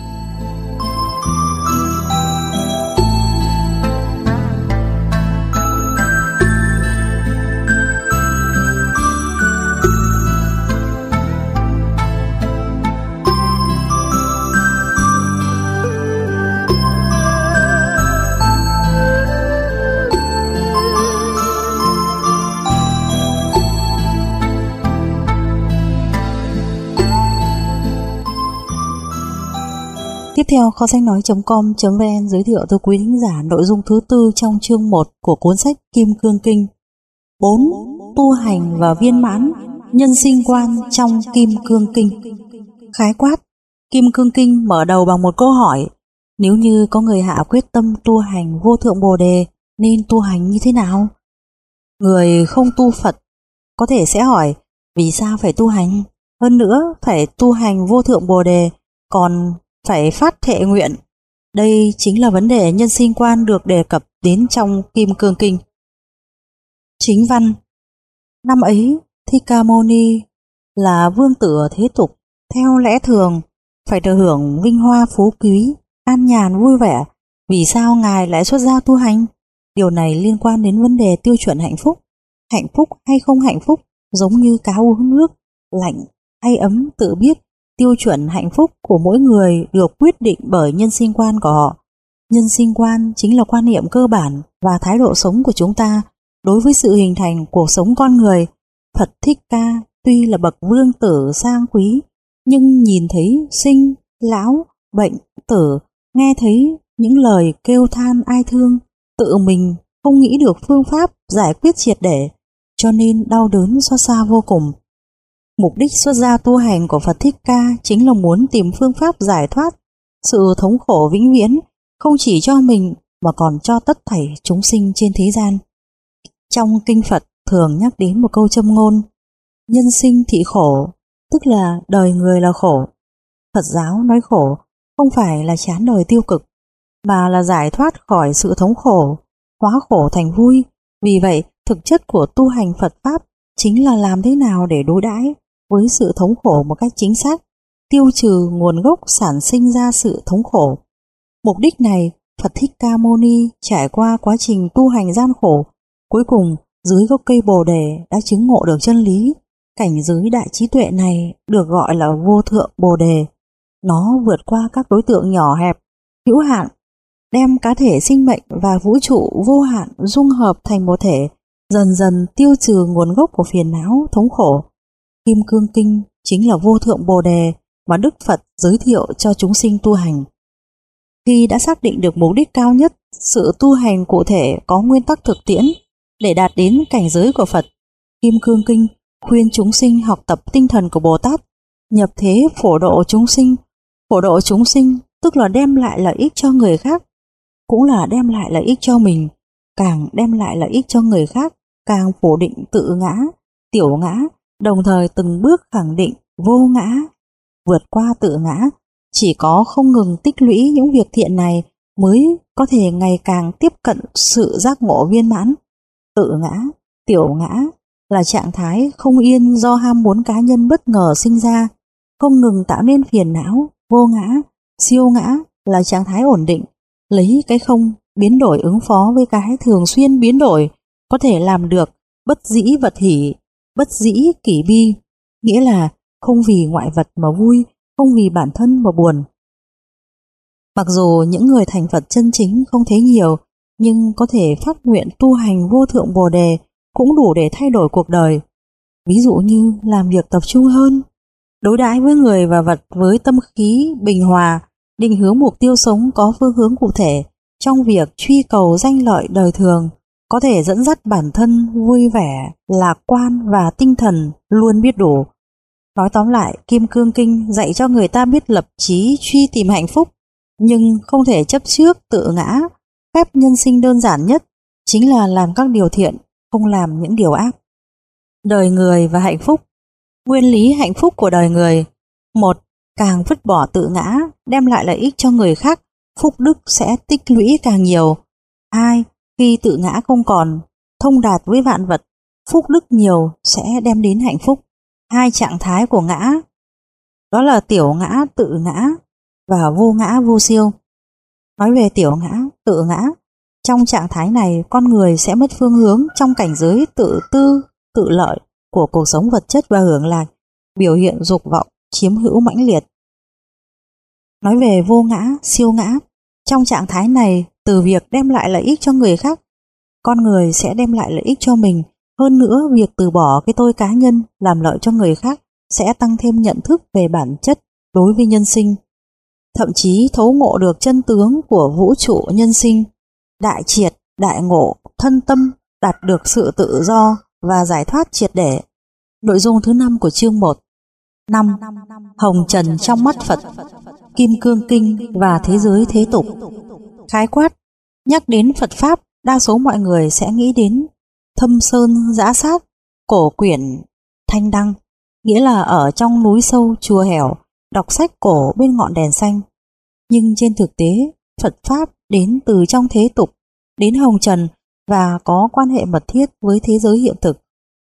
Tiếp theo, kho sách nói chấm com chấm vn giới thiệu tới quý thính giả nội dung thứ tư trong chương một của cuốn sách Kim Cương Kinh. bốn. Tu hành và viên mãn nhân sinh quan trong Kim Cương Kinh. Khái quát, Kim Cương Kinh mở đầu bằng một câu hỏi: nếu như có người hạ quyết tâm tu hành vô thượng Bồ Đề, nên tu hành như thế nào? Người không tu Phật có thể sẽ hỏi, vì sao phải tu hành? Hơn nữa, phải tu hành vô thượng Bồ Đề, còn phải phát thệ nguyện. Đây chính là vấn đề nhân sinh quan được đề cập đến trong Kim Cương Kinh. Chính văn: năm ấy, Thích Ca Mâu Ni là vương tử ở thế tục. Theo lẽ thường, phải được hưởng vinh hoa phú quý, an nhàn vui vẻ. Vì sao Ngài lại xuất gia tu hành? Điều này liên quan đến vấn đề tiêu chuẩn hạnh phúc. Hạnh phúc hay không hạnh phúc giống như cá uống nước, lạnh hay ấm tự biết. Tiêu chuẩn hạnh phúc của mỗi người được quyết định bởi nhân sinh quan của họ. Nhân sinh quan chính là quan niệm cơ bản và thái độ sống của chúng ta đối với sự hình thành cuộc sống con người. Phật Thích Ca tuy là bậc vương tử sang quý, nhưng nhìn thấy sinh, lão, bệnh, tử, nghe thấy những lời kêu than ai thương, tự mình không nghĩ được phương pháp giải quyết triệt để, cho nên đau đớn xót xa vô cùng. Mục đích xuất gia tu hành của Phật Thích Ca chính là muốn tìm phương pháp giải thoát sự thống khổ vĩnh viễn, không chỉ cho mình mà còn cho tất thảy chúng sinh trên thế gian. Trong kinh Phật thường nhắc đến một câu châm ngôn: nhân sinh thị khổ, tức là đời người là khổ. Phật giáo nói khổ không phải là chán đời tiêu cực, mà là giải thoát khỏi sự thống khổ, hóa khổ thành vui. Vì vậy, thực chất của tu hành Phật Pháp chính là làm thế nào để đối đãi với sự thống khổ một cách chính xác, tiêu trừ nguồn gốc sản sinh ra sự thống khổ. Mục đích này, Phật Thích Ca Mâu Ni trải qua quá trình tu hành gian khổ, cuối cùng dưới gốc cây Bồ Đề đã chứng ngộ được chân lý. Cảnh giới đại trí tuệ này được gọi là vô thượng Bồ Đề. Nó vượt qua các đối tượng nhỏ hẹp, hữu hạn, đem cá thể sinh mệnh và vũ trụ vô hạn dung hợp thành một thể, dần dần tiêu trừ nguồn gốc của phiền não, thống khổ. Kim Cương Kinh chính là vô thượng Bồ Đề mà Đức Phật giới thiệu cho chúng sinh tu hành. Khi đã xác định được mục đích cao nhất, sự tu hành cụ thể có nguyên tắc thực tiễn để đạt đến cảnh giới của Phật, Kim Cương Kinh khuyên chúng sinh học tập tinh thần của Bồ Tát, nhập thế phổ độ chúng sinh. Phổ độ chúng sinh tức là đem lại lợi ích cho người khác, cũng là đem lại lợi ích cho mình. Càng đem lại lợi ích cho người khác, càng phủ định tự ngã, tiểu ngã, đồng thời từng bước khẳng định vô ngã. Vượt qua tự ngã, chỉ có không ngừng tích lũy những việc thiện này mới có thể ngày càng tiếp cận sự giác ngộ viên mãn. Tự ngã, tiểu ngã là trạng thái không yên do ham muốn cá nhân bất ngờ sinh ra, không ngừng tạo nên phiền não. Vô ngã, siêu ngã là trạng thái ổn định, lấy cái không biến đổi ứng phó với cái thường xuyên biến đổi, có thể làm được bất dĩ vật hỷ, bất dĩ kỷ bi, nghĩa là không vì ngoại vật mà vui, không vì bản thân mà buồn. Mặc dù những người thành Phật chân chính không thấy nhiều, nhưng có thể phát nguyện tu hành vô thượng Bồ Đề cũng đủ để thay đổi cuộc đời. Ví dụ như làm việc tập trung hơn, đối đãi với người và vật với tâm khí bình hòa, định hướng mục tiêu sống có phương hướng cụ thể, trong việc truy cầu danh lợi đời thường, có thể dẫn dắt bản thân vui vẻ, lạc quan và tinh thần luôn biết đủ. Nói tóm lại, Kim Cương Kinh dạy cho người ta biết lập chí truy tìm hạnh phúc, nhưng không thể chấp trước tự ngã. Phép nhân sinh đơn giản nhất chính là làm các điều thiện, không làm những điều ác. Đời người và hạnh phúc. Nguyên lý hạnh phúc của đời người: một. Càng vứt bỏ tự ngã, đem lại lợi ích cho người khác, phúc đức sẽ tích lũy càng nhiều. Hai. Khi tự ngã không còn, thông đạt với vạn vật, phúc đức nhiều sẽ đem đến hạnh phúc. Hai trạng thái của ngã, đó là tiểu ngã, tự ngã và vô ngã, vô siêu. Nói về tiểu ngã, tự ngã, trong trạng thái này con người sẽ mất phương hướng trong cảnh giới tự tư, tự lợi của cuộc sống vật chất và hưởng lạc, biểu hiện dục vọng chiếm hữu mãnh liệt. Nói về vô ngã, siêu ngã, trong trạng thái này, từ việc đem lại lợi ích cho người khác, con người sẽ đem lại lợi ích cho mình. Hơn nữa, việc từ bỏ cái tôi cá nhân làm lợi cho người khác sẽ tăng thêm nhận thức về bản chất đối với nhân sinh, thậm chí thấu ngộ được chân tướng của vũ trụ nhân sinh, đại triệt, đại ngộ, thân tâm, đạt được sự tự do và giải thoát triệt để. Nội dung thứ năm của chương một. năm. Hồng trần trong mắt Phật, Kim Cương Kinh và thế giới thế tục. Khái quát, nhắc đến Phật Pháp, đa số mọi người sẽ nghĩ đến thâm sơn giã sát, cổ quyển, thanh đăng, nghĩa là ở trong núi sâu chùa hẻo, đọc sách cổ bên ngọn đèn xanh. Nhưng trên thực tế, Phật Pháp đến từ trong thế tục, đến hồng trần và có quan hệ mật thiết với thế giới hiện thực.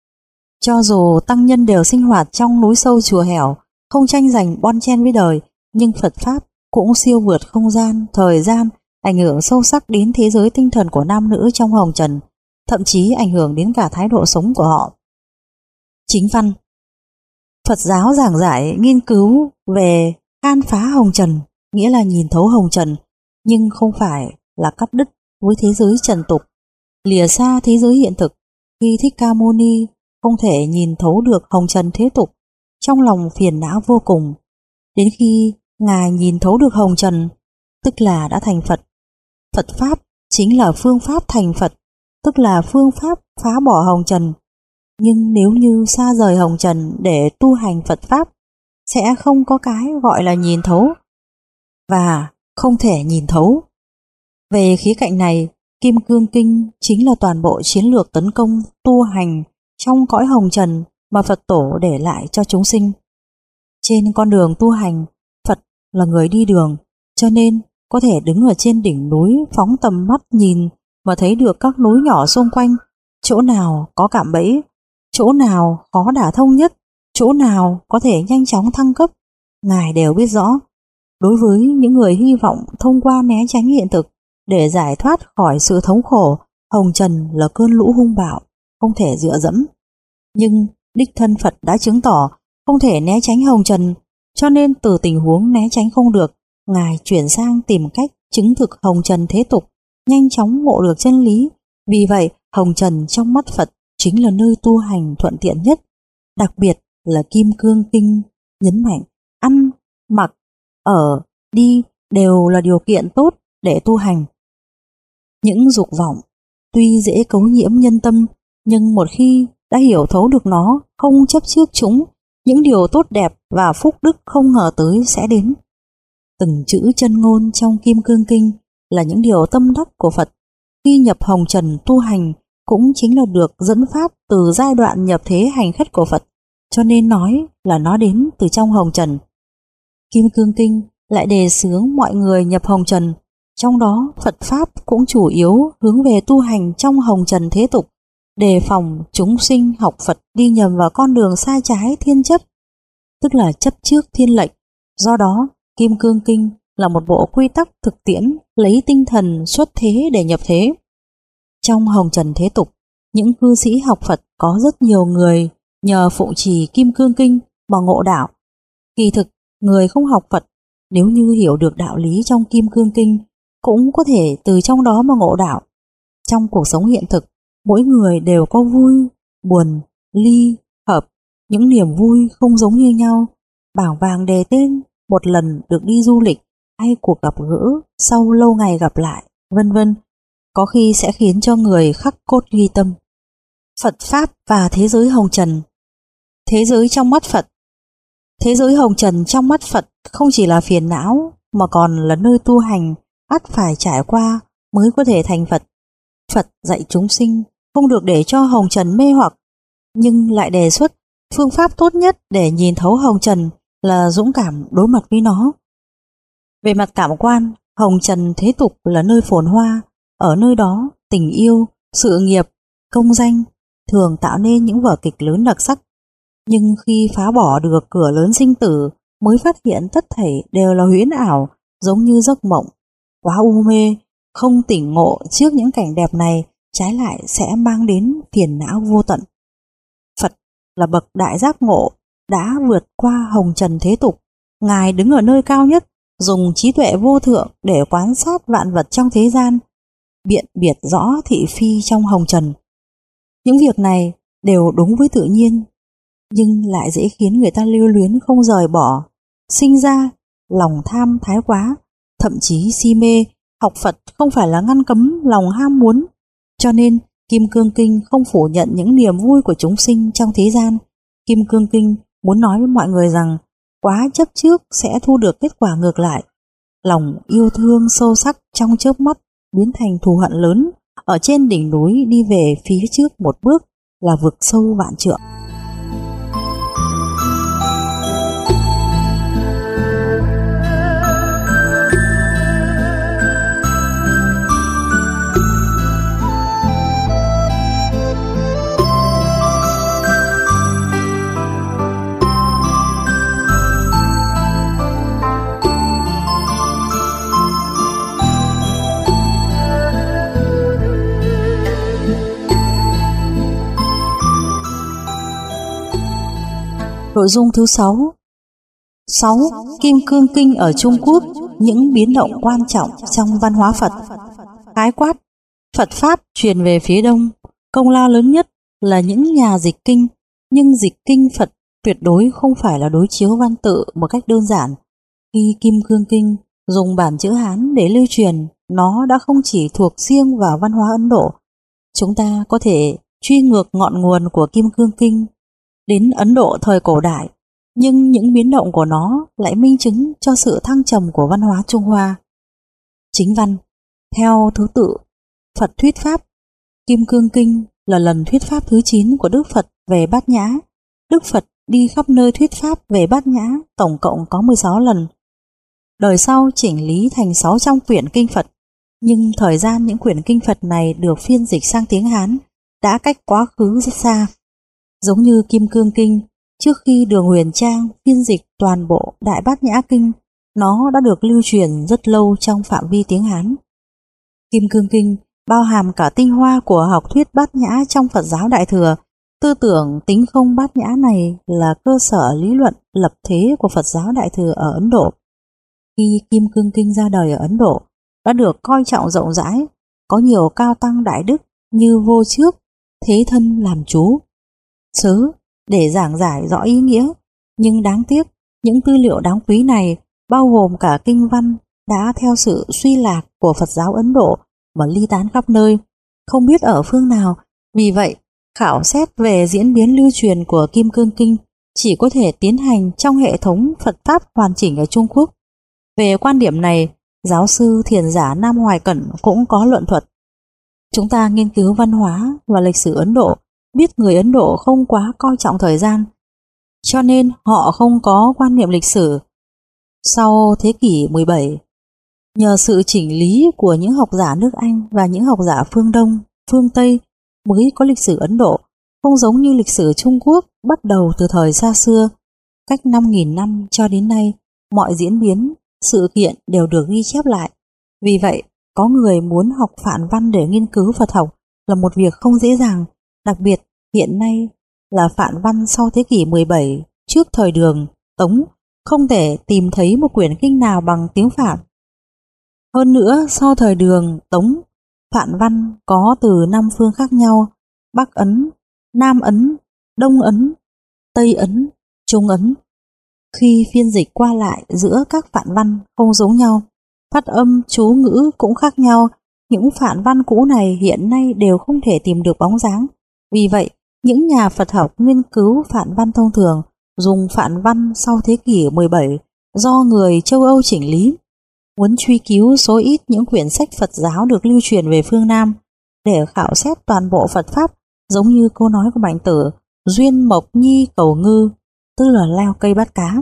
Cho dù tăng nhân đều sinh hoạt trong núi sâu chùa hẻo, không tranh giành bon chen với đời, nhưng Phật Pháp cũng siêu vượt không gian, thời gian, ảnh hưởng sâu sắc đến thế giới tinh thần của nam nữ trong hồng trần, thậm chí ảnh hưởng đến cả thái độ sống của họ. Chính văn. Phật giáo giảng giải nghiên cứu về khan phá hồng trần, nghĩa là nhìn thấu hồng trần, nhưng không phải là cắt đứt với thế giới trần tục, lìa xa thế giới hiện thực. Khi Thích Ca Mâu Ni không thể nhìn thấu được hồng trần thế tục, trong lòng phiền não vô cùng. Đến khi Ngài nhìn thấu được hồng trần, tức là đã thành Phật. Phật Pháp chính là phương pháp thành Phật, tức là phương pháp phá bỏ hồng trần. Nhưng nếu như xa rời hồng trần để tu hành Phật Pháp, sẽ không có cái gọi là nhìn thấu và không thể nhìn thấu. Về khía cạnh này, Kim Cương Kinh chính là toàn bộ chiến lược tấn công tu hành trong cõi hồng trần mà Phật Tổ để lại cho chúng sinh. Trên con đường tu hành, Phật là người đi đường, cho nên có thể đứng ở trên đỉnh núi phóng tầm mắt nhìn và thấy được các núi nhỏ xung quanh, chỗ nào có cạm bẫy, chỗ nào khó đả thông nhất, chỗ nào có thể nhanh chóng thăng cấp, Ngài đều biết rõ. Đối với những người hy vọng thông qua né tránh hiện thực để giải thoát khỏi sự thống khổ, hồng trần là cơn lũ hung bạo, không thể dựa dẫm. Nhưng đích thân Phật đã chứng tỏ không thể né tránh hồng trần, cho nên từ tình huống né tránh không được, Ngài chuyển sang tìm cách chứng thực hồng trần thế tục, nhanh chóng ngộ được chân lý. Vì vậy, hồng trần trong mắt Phật chính là nơi tu hành thuận tiện nhất. Đặc biệt là Kim Cương Kinh nhấn mạnh, ăn, mặc, ở, đi đều là điều kiện tốt để tu hành. Những dục vọng tuy dễ cấu nhiễm nhân tâm, nhưng một khi đã hiểu thấu được nó, không chấp trước chúng, những điều tốt đẹp và phúc đức không ngờ tới sẽ đến. Từng chữ chân ngôn trong Kim Cương Kinh là những điều tâm đắc của Phật. Khi nhập hồng trần tu hành cũng chính là được dẫn pháp từ giai đoạn nhập thế hành khất của Phật, cho nên nói là nó đến từ trong hồng trần. Kim Cương Kinh lại đề xướng mọi người nhập hồng trần, trong đó Phật Pháp cũng chủ yếu hướng về tu hành trong hồng trần thế tục, đề phòng chúng sinh học Phật đi nhầm vào con đường sai trái thiên chấp, tức là chấp trước thiên lệnh. Do đó, Kim Cương Kinh là một bộ quy tắc thực tiễn lấy tinh thần xuất thế để nhập thế. Trong hồng trần thế tục, những cư sĩ học Phật có rất nhiều người nhờ phụng trì Kim Cương Kinh mà ngộ đạo. Kỳ thực, người không học Phật nếu như hiểu được đạo lý trong Kim Cương Kinh cũng có thể từ trong đó mà ngộ đạo. Trong cuộc sống hiện thực, mỗi người đều có vui, buồn, ly, hợp, những niềm vui không giống như nhau. Bảng vàng đề tên một lần được đi du lịch hay cuộc gặp gỡ sau lâu ngày gặp lại, vân vân, có khi sẽ khiến cho người khắc cốt ghi tâm. Phật Pháp và thế giới hồng trần. Thế giới trong mắt Phật. Thế giới hồng trần trong mắt Phật không chỉ là phiền não mà còn là nơi tu hành ắt phải trải qua mới có thể thành Phật. Phật dạy chúng sinh không được để cho hồng trần mê hoặc, nhưng lại đề xuất phương pháp tốt nhất để nhìn thấu hồng trần là dũng cảm đối mặt với nó. Về mặt cảm quan, hồng trần thế tục là nơi phồn hoa, ở nơi đó tình yêu, sự nghiệp, công danh thường tạo nên những vở kịch lớn đặc sắc. Nhưng khi phá bỏ được cửa lớn sinh tử, mới phát hiện tất thảy đều là huyễn ảo, giống như giấc mộng. Quá u mê, không tỉnh ngộ trước những cảnh đẹp này, trái lại sẽ mang đến phiền não vô tận. Phật là bậc đại giác ngộ, đã vượt qua hồng trần thế tục. Ngài đứng ở nơi cao nhất, dùng trí tuệ vô thượng để quan sát vạn vật trong thế gian, biện biệt rõ thị phi trong hồng trần. Những việc này đều đúng với tự nhiên, nhưng lại dễ khiến người ta lưu luyến không rời bỏ, sinh ra lòng tham thái quá, thậm chí si mê. Học Phật không phải là ngăn cấm lòng ham muốn, cho nên Kim Cương Kinh không phủ nhận những niềm vui của chúng sinh trong thế gian. Kim Cương Kinh muốn nói với mọi người rằng quá chấp trước sẽ thu được kết quả ngược lại. Lòng yêu thương sâu sắc trong chớp mắt biến thành thù hận lớn, ở trên đỉnh núi đi về phía trước một bước là vực sâu vạn trượng. Nội dung thứ sáu. sáu. Kim Cương Kinh ở Trung Quốc, những biến động quan trọng trong văn hóa Phật. Khái quát, Phật Pháp truyền về phía Đông, công lao lớn nhất là những nhà dịch kinh, nhưng dịch kinh Phật tuyệt đối không phải là đối chiếu văn tự một cách đơn giản. Khi Kim Cương Kinh dùng bản chữ Hán để lưu truyền, nó đã không chỉ thuộc riêng vào văn hóa Ấn Độ. Chúng ta có thể truy ngược ngọn nguồn của Kim Cương Kinh đến Ấn Độ thời cổ đại, nhưng những biến động của nó lại minh chứng cho sự thăng trầm của văn hóa Trung Hoa. Chính văn. Theo thứ tự Phật thuyết Pháp, Kim Cương Kinh là lần thuyết Pháp thứ chín của Đức Phật về Bát Nhã. Đức Phật đi khắp nơi thuyết Pháp về Bát Nhã tổng cộng có mười sáu lần. Đời sau chỉnh lý thành sáu trăm quyển kinh Phật, nhưng thời gian những quyển kinh Phật này được phiên dịch sang tiếng Hán đã cách quá khứ rất xa. Giống như Kim Cương Kinh, trước khi Đường Huyền Trang phiên dịch toàn bộ Đại Bát Nhã Kinh, nó đã được lưu truyền rất lâu trong phạm vi tiếng Hán. Kim Cương Kinh bao hàm cả tinh hoa của học thuyết Bát Nhã trong Phật giáo Đại Thừa. Tư tưởng tính không bát nhã này là cơ sở lý luận lập thế của Phật giáo Đại Thừa ở Ấn Độ. Khi Kim Cương Kinh ra đời ở Ấn Độ, đã được coi trọng rộng rãi, có nhiều cao tăng đại đức như Vô Trước, Thế Thân làm chú, Sớ để giảng giải rõ ý nghĩa, nhưng đáng tiếc những tư liệu đáng quý này bao gồm cả kinh văn đã theo sự suy lạc của Phật giáo Ấn Độ mà ly tán khắp nơi, không biết ở phương nào. Vì vậy, khảo xét về diễn biến lưu truyền của Kim Cương Kinh chỉ có thể tiến hành trong hệ thống Phật Pháp hoàn chỉnh ở Trung Quốc. Về quan điểm này, giáo sư thiền giả Nam Hoài Cẩn cũng có luận thuật. Chúng ta nghiên cứu văn hóa và lịch sử Ấn Độ, biết người Ấn Độ không quá coi trọng thời gian, cho nên họ không có quan niệm lịch sử. Sau thế kỷ mười bảy, nhờ sự chỉnh lý của những học giả nước Anh và những học giả phương Đông, phương Tây mới có lịch sử Ấn Độ, không giống như lịch sử Trung Quốc bắt đầu từ thời xa xưa. Cách năm nghìn năm cho đến nay, mọi diễn biến, sự kiện đều được ghi chép lại. Vì vậy, có người muốn học phạn văn để nghiên cứu Phật học là một việc không dễ dàng, đặc biệt hiện nay là phạn văn sau thế kỷ mười bảy, trước thời Đường, Tống, không thể tìm thấy một quyển kinh nào bằng tiếng Phạn. Hơn nữa, sau thời Đường, Tống, phạn văn có từ năm phương khác nhau: Bắc Ấn, Nam Ấn, Đông Ấn, Tây Ấn, Trung Ấn. Khi phiên dịch qua lại giữa các phạn văn không giống nhau, phát âm, chú ngữ cũng khác nhau, những phạn văn cũ này hiện nay đều không thể tìm được bóng dáng. Vì vậy, những nhà Phật học nghiên cứu phạn văn thông thường dùng phạn văn sau thế kỷ mười bảy do người châu Âu chỉnh lý. Muốn truy cứu số ít những quyển sách Phật giáo được lưu truyền về phương Nam để khảo xét toàn bộ Phật Pháp, giống như câu nói của Mạnh Tử, duyên mộc nhi cầu ngư, tức là leo cây bắt cá.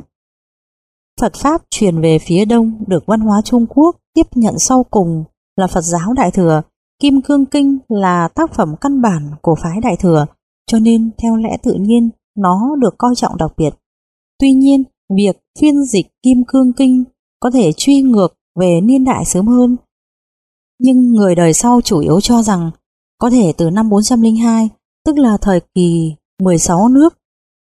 Phật Pháp truyền về phía Đông được văn hóa Trung Quốc tiếp nhận sau cùng là Phật giáo Đại Thừa. Kim Cương Kinh là tác phẩm căn bản của phái Đại Thừa, cho nên theo lẽ tự nhiên nó được coi trọng đặc biệt. Tuy nhiên, việc phiên dịch Kim Cương Kinh có thể truy ngược về niên đại sớm hơn, nhưng người đời sau chủ yếu cho rằng có thể từ năm bốn trăm lẻ hai, tức là thời kỳ mười sáu nước.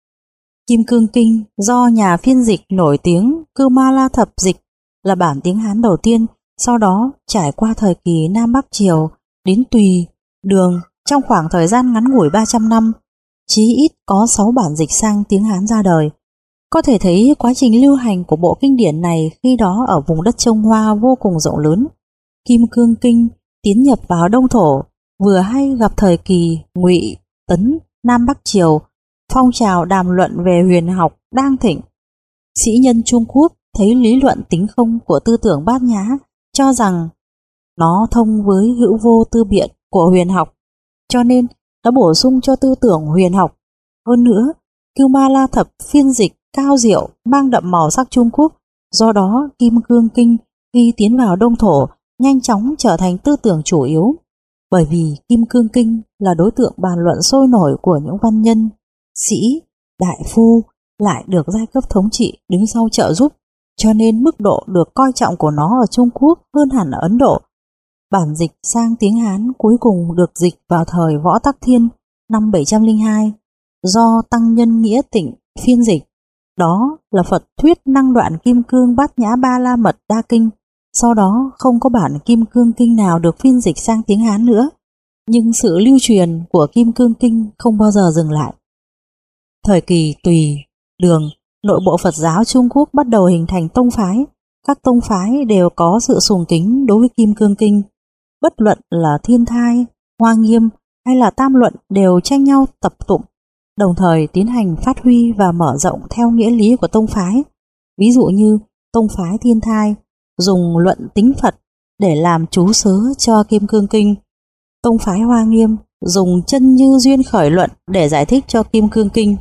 Kim Cương Kinh do nhà phiên dịch nổi tiếng Kumala Thập dịch là bản tiếng Hán đầu tiên, sau đó trải qua thời kỳ Nam Bắc Triều đến Tùy, Đường, trong khoảng thời gian ngắn ngủi ba trăm năm, chí ít có sáu bản dịch sang tiếng Hán ra đời. Có thể thấy quá trình lưu hành của bộ kinh điển này khi đó ở vùng đất Trung Hoa vô cùng rộng lớn. Kim Cương Kinh tiến nhập vào Đông thổ, vừa hay gặp thời kỳ Ngụy, Tấn, Nam Bắc Triều, phong trào đàm luận về huyền học đang thịnh. Sĩ nhân Trung Quốc thấy lý luận tính không của tư tưởng Bát Nhã, cho rằng nó thông với hữu vô tư biện của huyền học, cho nên đã bổ sung cho tư tưởng huyền học. Hơn nữa, Kumala Thập phiên dịch cao diệu, mang đậm màu sắc Trung Quốc, do đó Kim Cương Kinh khi tiến vào Đông thổ nhanh chóng trở thành tư tưởng chủ yếu. Bởi vì Kim Cương Kinh là đối tượng bàn luận sôi nổi của những văn nhân, sĩ, đại phu, lại được giai cấp thống trị đứng sau trợ giúp, cho nên mức độ được coi trọng của nó ở Trung Quốc hơn hẳn ở Ấn Độ. Bản dịch sang tiếng Hán cuối cùng được dịch vào thời Võ Tắc Thiên năm bảy trăm lẻ hai, do tăng nhân Nghĩa Tịnh phiên dịch. Đó là Phật thuyết năng đoạn Kim Cương Bát Nhã Ba La Mật Đa Kinh. Sau đó không có bản Kim Cương Kinh nào được phiên dịch sang tiếng Hán nữa, nhưng sự lưu truyền của Kim Cương Kinh không bao giờ dừng lại. Thời kỳ Tùy, Đường, nội bộ Phật giáo Trung Quốc bắt đầu hình thành tông phái. Các tông phái đều có sự sùng kính đối với Kim Cương Kinh. Bất luận là Thiên Thai, Hoa Nghiêm hay là Tam Luận đều tranh nhau tập tụng, đồng thời tiến hành phát huy và mở rộng theo nghĩa lý của tông phái. Ví dụ như tông phái Thiên Thai dùng luận tính Phật để làm chú sớ cho Kim Cương Kinh. Tông phái Hoa Nghiêm dùng chân như duyên khởi luận để giải thích cho Kim Cương Kinh.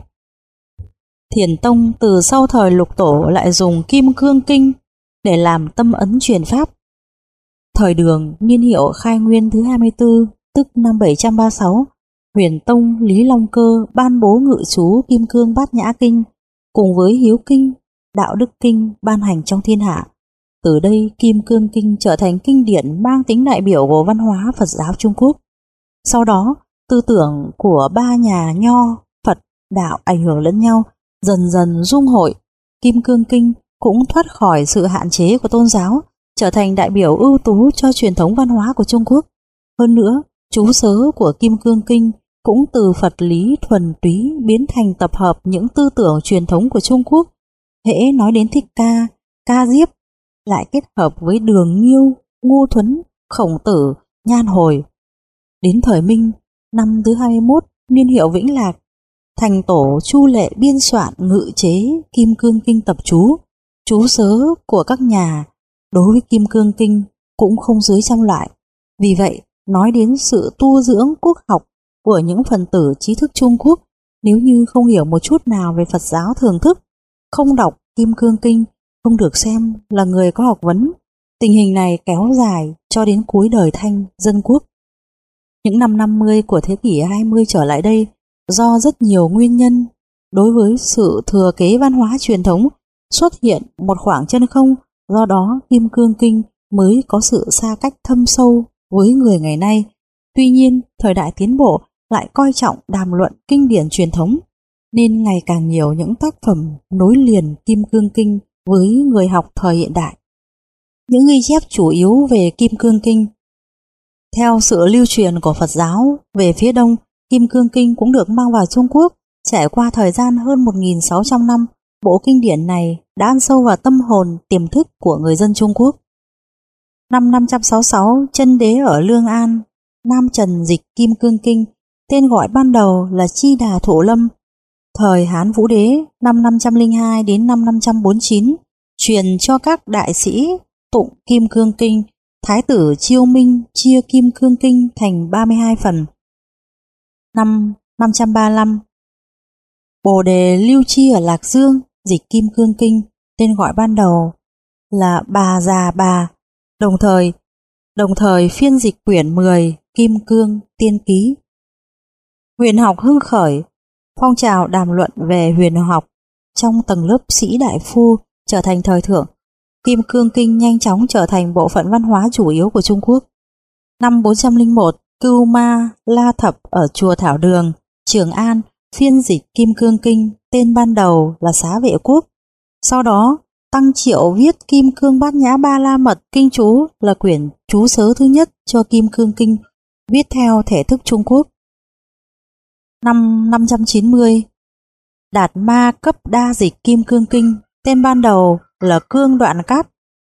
Thiền Tông từ sau thời Lục Tổ lại dùng Kim Cương Kinh để làm tâm ấn truyền pháp. Thời Đường, niên hiệu khai nguyên thứ hai mươi tư, tức năm bảy trăm ba mươi sáu, Huyền Tông Lý Long Cơ ban bố ngự chú Kim Cương Bát Nhã Kinh cùng với Hiếu Kinh, Đạo Đức Kinh ban hành trong thiên hạ. Từ đây Kim Cương Kinh trở thành kinh điển mang tính đại biểu của văn hóa Phật giáo Trung Quốc. Sau đó, tư tưởng của ba nhà Nho, Phật, Đạo ảnh hưởng lẫn nhau, dần dần dung hội. Kim Cương Kinh cũng thoát khỏi sự hạn chế của tôn giáo, trở thành đại biểu ưu tú cho truyền thống văn hóa của Trung Quốc. Hơn nữa, chú sớ của Kim Cương Kinh cũng từ Phật lý thuần túy biến thành tập hợp những tư tưởng truyền thống của Trung Quốc. Hễ nói đến Thích Ca, Ca Diếp lại kết hợp với Đường Nghiêu, Ngô Thuấn, Khổng Tử, Nhan Hồi. Đến thời Minh, năm thứ hai mươi mốt, niên hiệu Vĩnh Lạc, thành tổ Chu Lệ biên soạn ngự chế Kim Cương Kinh tập chú. Chú sớ của các nhà đối với Kim Cương Kinh cũng không dưới trăm loại. Vì vậy, nói đến sự tu dưỡng quốc học của những phần tử trí thức Trung Quốc, nếu như không hiểu một chút nào về Phật giáo thường thức, không đọc Kim Cương Kinh, không được xem là người có học vấn. Tình hình này kéo dài cho đến cuối đời Thanh Dân Quốc. Những năm năm mươi của thế kỷ hai mươi trở lại đây, do rất nhiều nguyên nhân, đối với sự thừa kế văn hóa truyền thống xuất hiện một khoảng chân không, do đó Kim Cương Kinh mới có sự xa cách thâm sâu với người ngày nay. Tuy nhiên, thời đại tiến bộ lại coi trọng đàm luận kinh điển truyền thống, nên ngày càng nhiều những tác phẩm nối liền Kim Cương Kinh với người học thời hiện đại. Những ghi chép chủ yếu về Kim Cương Kinh. Theo sự lưu truyền của Phật giáo, về phía đông, Kim Cương Kinh cũng được mang vào Trung Quốc. Trải qua thời gian hơn một nghìn sáu trăm năm, bộ kinh điển này đã ăn sâu vào tâm hồn tiềm thức của người dân Trung Quốc. Năm năm trăm sáu mươi sáu, Chân Đế ở Lương An, Nam Trần dịch Kim Cương Kinh, tên gọi ban đầu là Chi Đà Thủ Lâm. Thời Hán Vũ Đế, năm năm trăm lẻ hai đến năm năm trăm bốn mươi chín, truyền cho các đại sĩ tụng Kim Cương Kinh. Thái tử Chiêu Minh chia Kim Cương Kinh thành ba mươi hai phần. Năm năm trăm ba mươi lăm, Bồ Đề Lưu Chi ở Lạc Dương dịch Kim Cương Kinh, tên gọi ban đầu là Bà Già Bà, đồng thời đồng thời phiên dịch quyển mười Kim Cương Tiên Ký. Huyền học hưng khởi, phong trào đàm luận về huyền học trong tầng lớp sĩ đại phu trở thành thời thượng. Kim Cương Kinh nhanh chóng trở thành bộ phận văn hóa chủ yếu của Trung Quốc. Năm bốn trăm lẻ một, Cưu Ma La Thập ở chùa Thảo Đường, Trường An phiên dịch Kim Cương Kinh, tên ban đầu là Xá Vệ Quốc. Sau đó, Tăng Triệu viết Kim Cương Bát Nhã Ba La Mật Kinh Chú là quyển chú sớ thứ nhất cho Kim Cương Kinh, viết theo thể thức Trung Quốc. Năm năm trăm chín mươi, Đạt Ma cấp đa dịch Kim Cương Kinh, tên ban đầu là Cương Đoạn Cát.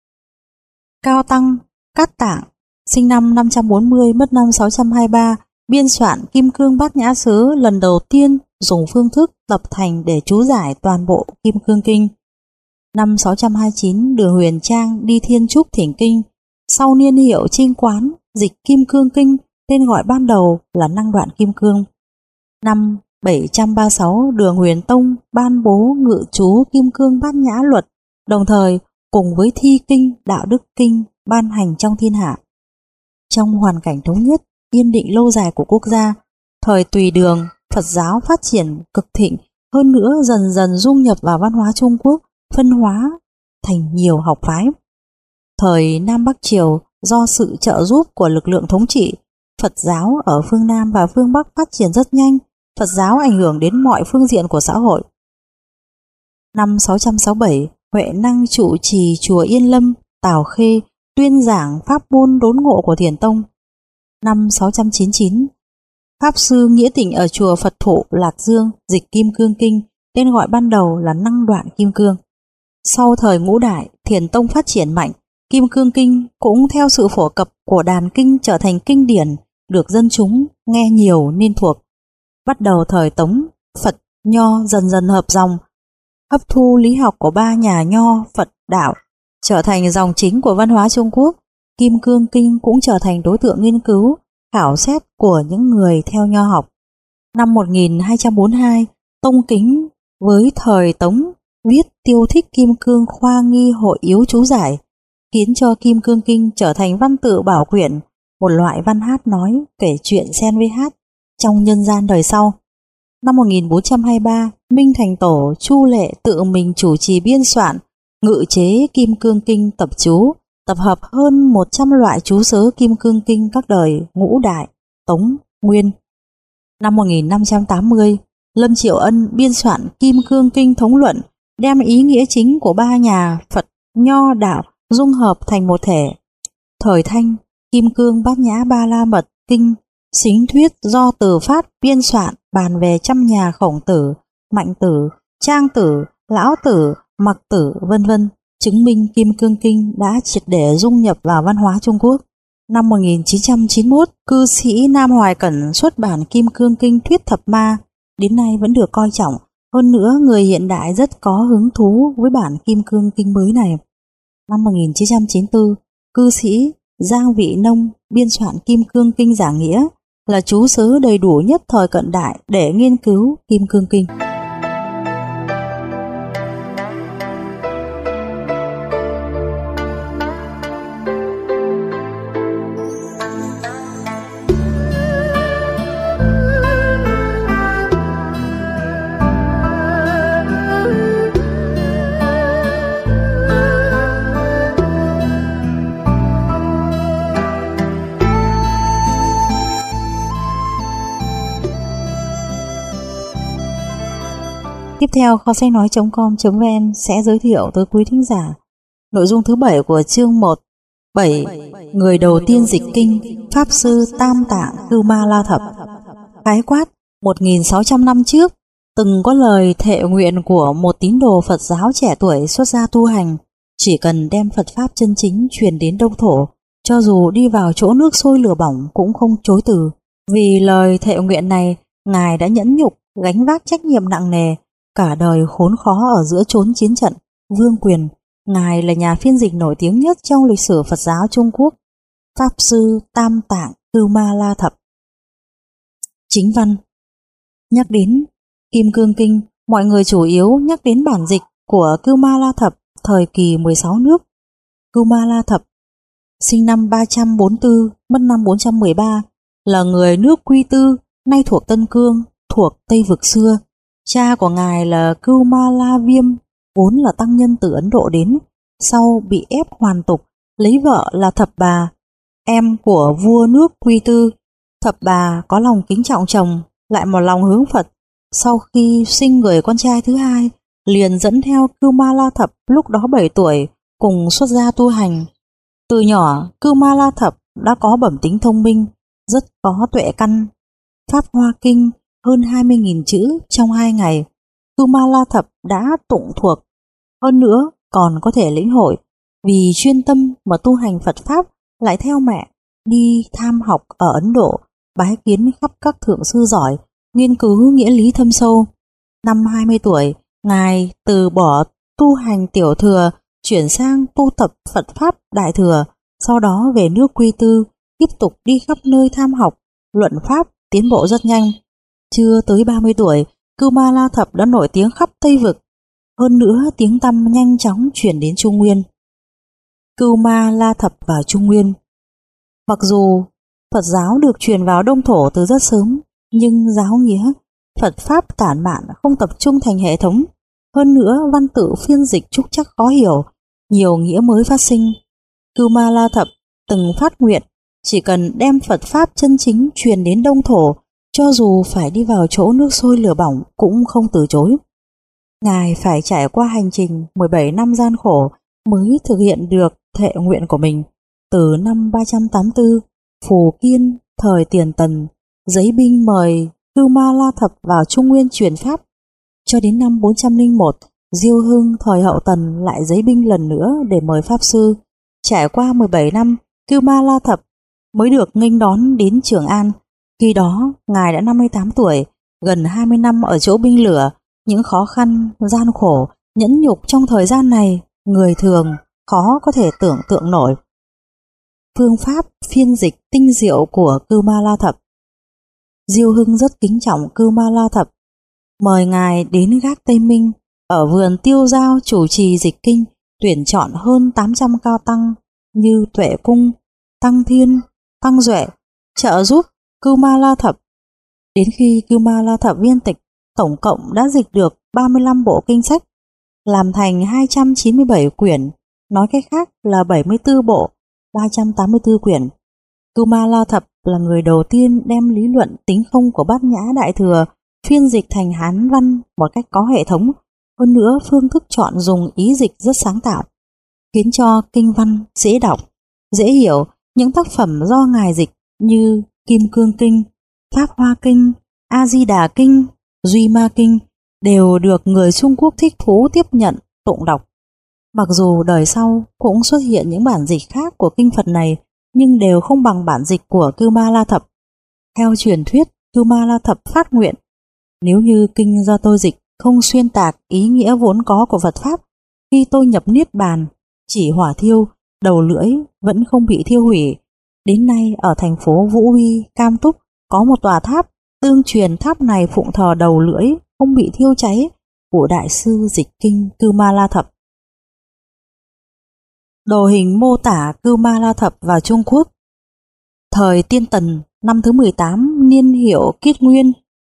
Cao Tăng Cát Tạng, sinh năm năm trăm bốn mươi, mất năm sáu trăm hai mươi ba, biên soạn Kim Cương Bát Nhã Sớ lần đầu tiên dùng phương thức tập thành để chú giải toàn bộ Kim Cương Kinh. Năm sáu trăm hai mươi chín, Đường Huyền Trang đi Thiên Trúc thỉnh kinh, sau niên hiệu Trinh Quán dịch Kim Cương Kinh, tên gọi ban đầu là Năng Đoạn Kim Cương. Năm bảy trăm ba mươi sáu, Đường Huyền Tông ban bố ngự chú Kim Cương Bát Nhã Luật, đồng thời cùng với Thi Kinh, Đạo Đức Kinh ban hành trong thiên hạ. Trong hoàn cảnh thống nhất, yên định lâu dài của quốc gia, thời Tùy Đường, Phật giáo phát triển cực thịnh, hơn nữa dần dần dung nhập vào văn hóa Trung Quốc, phân hóa thành nhiều học phái. Thời Nam Bắc Triều, do sự trợ giúp của lực lượng thống trị, Phật giáo ở phương Nam và phương Bắc phát triển rất nhanh. Phật giáo ảnh hưởng đến mọi phương diện của xã hội. Năm sáu trăm sáu mươi bảy, Huệ Năng trụ trì chùa Yên Lâm, Tào Khê tuyên giảng pháp môn đốn ngộ của Thiền Tông. Năm sáu trăm chín mươi chín, Pháp sư Nghĩa Tịnh ở chùa Phật Thụ Lạc Dương dịch Kim Cương Kinh, tên gọi ban đầu là Năng Đoạn Kim Cương. Sau thời Ngũ Đại, Thiền Tông phát triển mạnh, Kim Cương Kinh cũng theo sự phổ cập của đàn kinh trở thành kinh điển, được dân chúng nghe nhiều nên thuộc. Bắt đầu thời Tống, Phật, Nho dần dần hợp dòng, hấp thu lý học của ba nhà Nho, Phật, Đạo, trở thành dòng chính của văn hóa Trung Quốc. Kim Cương Kinh cũng trở thành đối tượng nghiên cứu, khảo xét của những người theo Nho học. Năm một nghìn hai trăm bốn mươi hai, Tông Kính với thời Tống viết Tiêu Thích Kim Cương Khoa Nghi Hội Yếu chú giải, khiến cho Kim Cương Kinh trở thành văn tự bảo quyển, một loại văn hát nói kể chuyện xen với hát trong nhân gian đời sau. Năm một nghìn bốn trăm hai mươi ba, Minh Thành Tổ Chu Lệ tự mình chủ trì biên soạn, ngự chế Kim Cương Kinh tập chú, tập hợp hơn một trăm loại chú sớ Kim Cương Kinh các đời Ngũ Đại, Tống, Nguyên. Năm một nghìn năm trăm tám mươi, Lâm Triệu Ân biên soạn Kim Cương Kinh thống luận, đem ý nghĩa chính của ba nhà Phật, Nho, Đạo dung hợp thành một thể. Thời Thanh, Kim Cương Bát Nhã Ba La Mật Kinh, Xính Thuyết do Từ Phát biên soạn bàn về trăm nhà Khổng Tử, Mạnh Tử, Trang Tử, Lão Tử, Mặc Tử, vân vân, chứng minh Kim Cương Kinh đã triệt để dung nhập vào văn hóa Trung Quốc. Năm một nghìn chín trăm chín mươi mốt, cư sĩ Nam Hoài Cẩn xuất bản Kim Cương Kinh Thuyết Thập Ma, đến nay vẫn được coi trọng. Hơn nữa, người hiện đại rất có hứng thú với bản Kim Cương Kinh mới này. Năm một nghìn chín trăm chín mươi tư, cư sĩ Giang Vị Nông biên soạn Kim Cương Kinh Giảng Nghĩa, là chú sớ đầy đủ nhất thời cận đại để nghiên cứu Kim Cương Kinh. Tiếp theo, kho sách nói chấm com chấm vn sẽ giới thiệu tới quý thính giả nội dung thứ bảy của chương một, bảy. Người đầu tiên dịch kinh, Pháp sư Tam Tạng Cưu Ma La Thập. Khái quát, một nghìn sáu trăm năm trước, từng có lời thệ nguyện của một tín đồ Phật giáo trẻ tuổi xuất gia tu hành, chỉ cần đem Phật Pháp chân chính truyền đến Đông Thổ, cho dù đi vào chỗ nước sôi lửa bỏng cũng không chối từ. Vì lời thệ nguyện này, Ngài đã nhẫn nhục, gánh vác trách nhiệm nặng nề, cả đời khốn khó ở giữa chốn chiến trận, vương quyền. Ngài là nhà phiên dịch nổi tiếng nhất trong lịch sử Phật giáo Trung Quốc, Pháp sư Tam Tạng Cưu Ma La Thập. Chính văn. Nhắc đến Kim Cương Kinh, mọi người chủ yếu nhắc đến bản dịch của Cưu Ma La Thập thời kỳ mười sáu nước. Cưu Ma La Thập sinh năm ba trăm bốn mươi tư, mất năm bốn trăm mười ba, là người nước Quy Tư, nay thuộc Tân Cương, thuộc Tây Vực xưa. Cha của ngài là Cưu Ma La Viêm, vốn là tăng nhân từ Ấn Độ đến, sau bị ép hoàn tục, lấy vợ là Thập Bà, em của vua nước Quy Tư. Thập Bà có lòng kính trọng chồng, lại một lòng hướng Phật. Sau khi sinh người con trai thứ hai, liền dẫn theo Cưu Ma La Thập lúc đó bảy tuổi, cùng xuất gia tu hành. Từ nhỏ, Cưu Ma La Thập đã có bẩm tính thông minh, rất có tuệ căn. Pháp Hoa Kinh hơn hai mươi nghìn chữ trong hai ngày, Cưu Ma La Thập đã tụng thuộc. Hơn nữa còn có thể lĩnh hội, vì chuyên tâm mà tu hành Phật Pháp, lại theo mẹ đi tham học ở Ấn Độ, bái kiến khắp các thượng sư giỏi, nghiên cứu nghĩa lý thâm sâu. Năm hai mươi tuổi, ngài từ bỏ tu hành tiểu thừa, chuyển sang tu tập Phật Pháp đại thừa, sau đó về nước Quy Tư, tiếp tục đi khắp nơi tham học, luận Pháp, tiến bộ rất nhanh. Chưa tới ba mươi tuổi, Cưu Ma La Thập đã nổi tiếng khắp Tây Vực. Hơn nữa, tiếng tăm nhanh chóng chuyển đến Trung Nguyên. Cưu Ma La Thập vào Trung Nguyên. Mặc dù Phật giáo được truyền vào Đông Thổ từ rất sớm, nhưng giáo nghĩa Phật Pháp tản mạn, không tập trung thành hệ thống. Hơn nữa, văn tự phiên dịch trúc trắc khó hiểu, nhiều nghĩa mới phát sinh. Cưu Ma La Thập từng phát nguyện, chỉ cần đem Phật Pháp chân chính truyền đến Đông Thổ, cho dù phải đi vào chỗ nước sôi lửa bỏng cũng không từ chối. Ngài phải trải qua hành trình mười bảy năm gian khổ mới thực hiện được thệ nguyện của mình. Từ năm ba trăm tám mươi tư, Phù Kiên thời Tiền Tần giấy binh mời Cưu Ma La Thập vào Trung Nguyên truyền pháp, cho đến năm bốn trăm lẻ một, Diêu Hưng thời Hậu Tần lại giấy binh lần nữa để mời pháp sư. Trải qua mười bảy năm, Cưu Ma La Thập mới được nghênh đón đến Trường An. Khi đó, Ngài đã năm mươi tám tuổi, gần hai mươi năm ở chỗ binh lửa, những khó khăn, gian khổ, nhẫn nhục trong thời gian này, người thường khó có thể tưởng tượng nổi. Phương pháp phiên dịch tinh diệu của Cưu Ma La Thập. Diêu Hưng rất kính trọng Cưu Ma La Thập, mời Ngài đến gác Tây Minh, ở vườn Tiêu Giao chủ trì dịch kinh, tuyển chọn hơn tám trăm cao tăng như Tuệ Cung, Tăng Thiên, Tăng Duệ, trợ giúp Cưu Ma La Thập. Đến khi Cưu Ma La Thập viên tịch, tổng cộng đã dịch được ba mươi lăm bộ kinh sách, làm thành hai trăm chín mươi bảy quyển, nói cách khác là bảy mươi tư bộ, ba trăm tám mươi tư quyển. Cưu Ma La Thập là người đầu tiên đem lý luận tính không của Bát Nhã Đại Thừa phiên dịch thành Hán văn một cách có hệ thống. Hơn nữa, phương thức chọn dùng ý dịch rất sáng tạo, khiến cho kinh văn dễ đọc, dễ hiểu. Những tác phẩm do Ngài dịch như Kim Cương Kinh, Pháp Hoa Kinh, A Di Đà Kinh, Duy Ma Kinh đều được người Trung Quốc thích thú tiếp nhận, tụng đọc. Mặc dù đời sau cũng xuất hiện những bản dịch khác của kinh Phật này, nhưng đều không bằng bản dịch của Cưu Ma La Thập. Theo truyền thuyết, Cưu Ma La Thập phát nguyện, nếu như kinh do tôi dịch không xuyên tạc ý nghĩa vốn có của Phật Pháp, khi tôi nhập Niết Bàn, chỉ hỏa thiêu, đầu lưỡi vẫn không bị thiêu hủy. Đến nay ở thành phố Vũ Uy, Cam Túc có một tòa tháp, tương truyền tháp này phụng thờ đầu lưỡi không bị thiêu cháy của Đại sư dịch kinh Cưu Ma La Thập. Đồ hình mô tả Cưu Ma La Thập vào Trung Quốc. Thời Tiên Tần, năm thứ mười tám, niên hiệu Kiết Nguyên.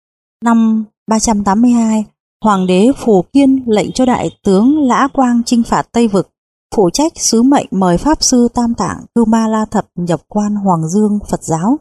Năm ba trăm tám mươi hai, Hoàng đế Phù Kiên lệnh cho đại tướng Lã Quang chinh phạt Tây Vực, phụ trách sứ mệnh mời Pháp sư Tam Tạng Cưu Ma La Thập nhập quan Hoàng Dương Phật giáo.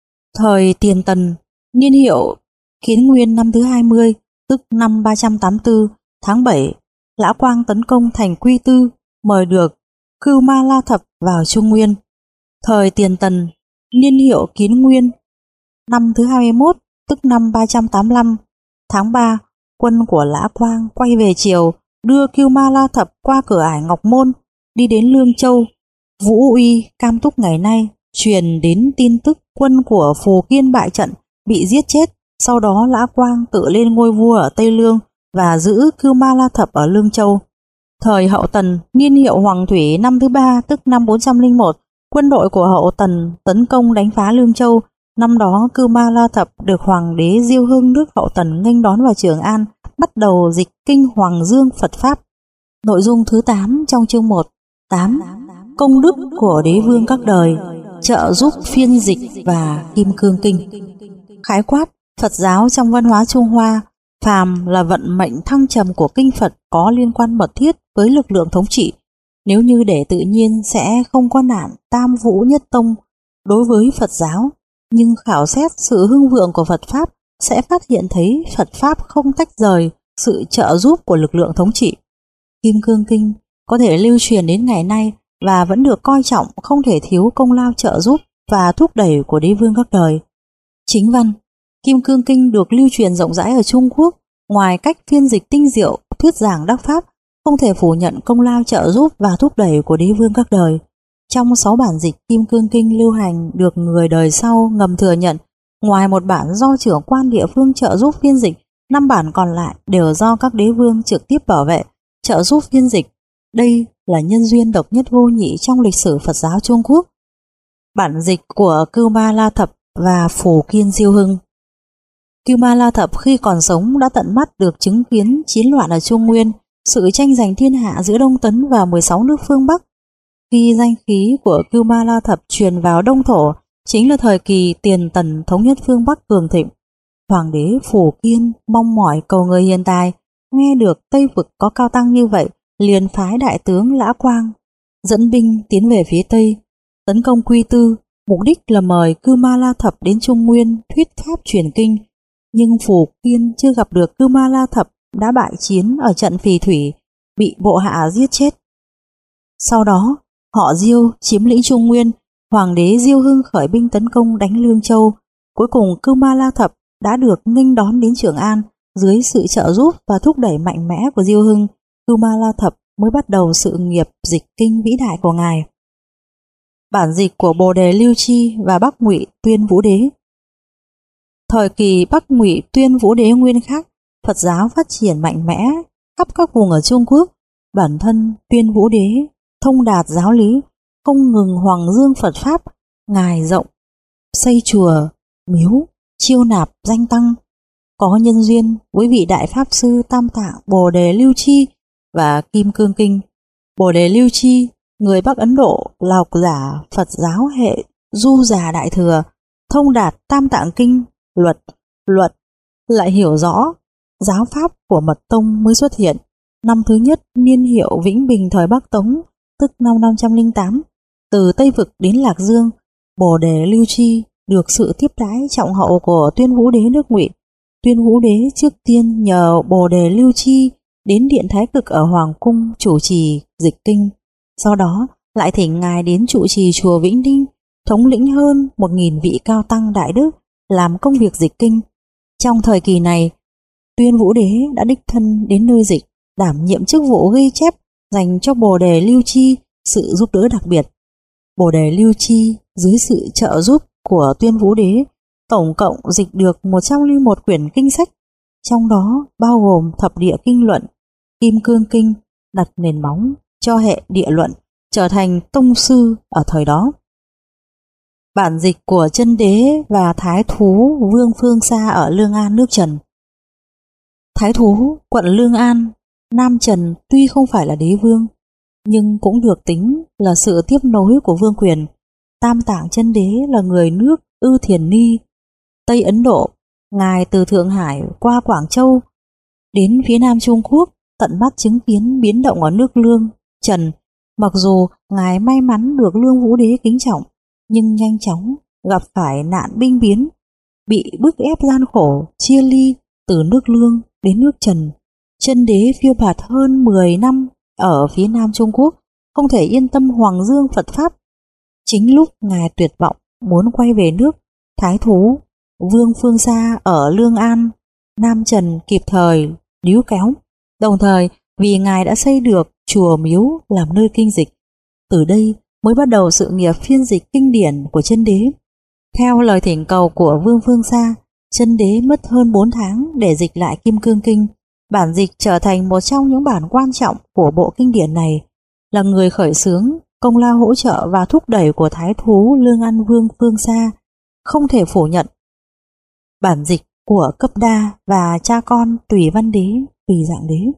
Thời Tiền Tần, niên hiệu Kiến Nguyên năm thứ hai mươi, tức năm ba trăm tám mươi tư, tháng bảy, Lã Quang tấn công thành Quy Tư, mời được Cưu Ma La Thập vào Trung Nguyên. Thời Tiền Tần, niên hiệu Kiến Nguyên, năm thứ hai mươi mốt, tức năm ba trăm tám mươi lăm, tháng ba, quân của Lã Quang quay về triều, đưa Cưu Ma La Thập qua cửa ải Ngọc Môn, đi đến Lương Châu. Vũ Uy, Cam Túc ngày nay truyền đến tin tức quân của Phù Kiên bại trận, bị giết chết. Sau đó Lã Quang tự lên ngôi vua ở Tây Lương và giữ Cưu Ma La Thập ở Lương Châu. Thời Hậu Tần, niên hiệu Hoàng Thủy năm thứ ba, tức năm bốn trăm lẻ một, quân đội của Hậu Tần tấn công đánh phá Lương Châu. Năm đó Cưu Ma La Thập được Hoàng đế Diêu Hưng nước Hậu Tần nghênh đón vào Trường An, bắt đầu dịch kinh Hoàng Dương Phật Pháp. Nội dung thứ tám trong chương một. tám. Công đức của đế vương các đời, trợ giúp phiên dịch và Kim Cương Kinh. Khái quát, Phật giáo trong văn hóa Trung Hoa, phàm là vận mệnh thăng trầm của kinh Phật có liên quan mật thiết với lực lượng thống trị. Nếu như để tự nhiên sẽ không có nạn tam vũ nhất tông đối với Phật giáo, nhưng khảo xét sự hưng vượng của Phật Pháp sẽ phát hiện thấy Phật Pháp không tách rời sự trợ giúp của lực lượng thống trị. Kim Cương Kinh có thể lưu truyền đến ngày nay và vẫn được coi trọng, không thể thiếu công lao trợ giúp và thúc đẩy của đế vương các đời. Chính văn, Kim Cương Kinh được lưu truyền rộng rãi ở Trung Quốc. Ngoài cách phiên dịch tinh diệu, thuyết giảng đắc pháp, không thể phủ nhận công lao trợ giúp và thúc đẩy của đế vương các đời. Trong sáu bản dịch Kim Cương Kinh lưu hành được người đời sau ngầm thừa nhận, ngoài một bản do trưởng quan địa phương trợ giúp phiên dịch, năm bản còn lại đều do các đế vương trực tiếp bảo vệ, trợ giúp phiên dịch. Đây là nhân duyên độc nhất vô nhị trong lịch sử Phật giáo Trung Quốc. Bản dịch của Cưu Ma La Thập và Phù Kiên Diêu Hưng. Cưu Ma La Thập khi còn sống đã tận mắt được chứng kiến chiến loạn ở Trung Nguyên, sự tranh giành thiên hạ giữa Đông Tấn và mười sáu nước phương Bắc. Khi danh khí của Cưu Ma La Thập truyền vào Đông Thổ, chính là thời kỳ Tiền Tần thống nhất phương Bắc cường thịnh. Hoàng đế Phù Kiên mong mỏi cầu người hiền tài, nghe được Tây Vực có cao tăng như vậy, liền phái đại tướng Lã Quang dẫn binh tiến về phía Tây, tấn công Quy Tư, mục đích là mời Cưu Ma La Thập đến Trung Nguyên thuyết pháp truyền kinh. Nhưng Phù Kiên chưa gặp được Cưu Ma La Thập đã bại chiến ở trận Phì Thủy, bị bộ hạ giết chết. Sau đó, họ Diêu chiếm lĩnh Trung Nguyên, hoàng đế Diêu Hưng khởi binh tấn công đánh Lương Châu. Cuối cùng Cưu Ma La Thập đã được nghênh đón đến Trường An. Dưới sự trợ giúp và thúc đẩy mạnh mẽ của Diêu Hưng, Cưu Ma La Thập mới bắt đầu sự nghiệp dịch kinh vĩ đại của ngài. Bản dịch của Bồ Đề Lưu Chi và Bắc Ngụy Tuyên Vũ Đế. Thời kỳ Bắc Ngụy Tuyên Vũ Đế nguyên khắc, Phật giáo phát triển mạnh mẽ khắp các vùng ở Trung Quốc. Bản thân Tuyên Vũ Đế thông đạt giáo lý, không ngừng hoằng dương Phật pháp, ngài rộng xây chùa, miếu, chiêu nạp danh tăng, có nhân duyên với vị đại pháp sư Tam Tạng Bồ Đề Lưu Chi và Kim Cương Kinh. Bồ Đề Lưu Chi, người Bắc Ấn Độ, là học giả Phật giáo hệ Du Già Đại Thừa, thông đạt Tam Tạng Kinh, luật, luật, lại hiểu rõ giáo pháp của Mật Tông mới xuất hiện. Năm thứ nhất niên hiệu Vĩnh Bình thời Bắc Tống, tức năm năm trăm lẻ tám, từ Tây Vực đến Lạc Dương, Bồ Đề Lưu Chi được sự tiếp đãi trọng hậu của Tuyên Vũ Đế nước Ngụy. Tuyên Vũ Đế trước tiên nhờ Bồ Đề Lưu Chi đến Điện Thái Cực ở Hoàng Cung chủ trì dịch kinh, sau đó lại thỉnh ngài đến trụ trì chùa Vĩnh Ninh, thống lĩnh hơn một nghìn vị cao tăng đại đức làm công việc dịch kinh. Trong thời kỳ này, Tuyên Vũ Đế đã đích thân đến nơi dịch, đảm nhiệm chức vụ ghi chép dành cho Bồ Đề Lưu Chi sự giúp đỡ đặc biệt. Bồ Đề Lưu Chi dưới sự trợ giúp của Tuyên Vũ Đế tổng cộng dịch được một trăm lẻ một quyển kinh sách, trong đó bao gồm Thập Địa Kinh Luận, Kim Cương Kinh, đặt nền móng cho hệ địa luận, trở thành tông sư ở thời đó. Bản dịch của Chân Đế và Thái Thú Vương Phương Sa ở Lương An nước Trần. Thái Thú, quận Lương An, Nam Trần tuy không phải là đế vương, nhưng cũng được tính là sự tiếp nối của vương quyền. Tam Tạng Chân Đế là người nước Ư Thiền Ni, Tây Ấn Độ. Ngài từ Thượng Hải qua Quảng Châu đến phía Nam Trung Quốc, tận mắt chứng kiến biến động ở nước Lương, Trần. Mặc dù ngài may mắn được Lương Vũ Đế kính trọng, nhưng nhanh chóng gặp phải nạn binh biến, bị bức ép gian khổ, chia ly từ nước Lương đến nước Trần. Chân Đế phiêu bạt hơn mười năm ở phía Nam Trung Quốc, không thể yên tâm hoằng dương Phật pháp. Chính lúc ngài tuyệt vọng muốn quay về nước, Thái Thú Vương Phương Sa ở Lương An, Nam Trần kịp thời níu kéo. Đồng thời vì ngài đã xây được chùa miếu làm nơi kinh dịch, từ đây mới bắt đầu sự nghiệp phiên dịch kinh điển của Chân Đế. Theo lời thỉnh cầu của Vương Phương Sa, Chân Đế mất hơn bốn tháng để dịch lại Kim Cương Kinh. Bản dịch trở thành một trong những bản quan trọng của bộ kinh điển này, là người khởi xướng, công lao hỗ trợ và thúc đẩy của Thái Thú Lương An Vương Phương Sa không thể phủ nhận. Bản dịch của Cấp Đa và cha con Tùy Văn Đế, Tùy Dạng Đế.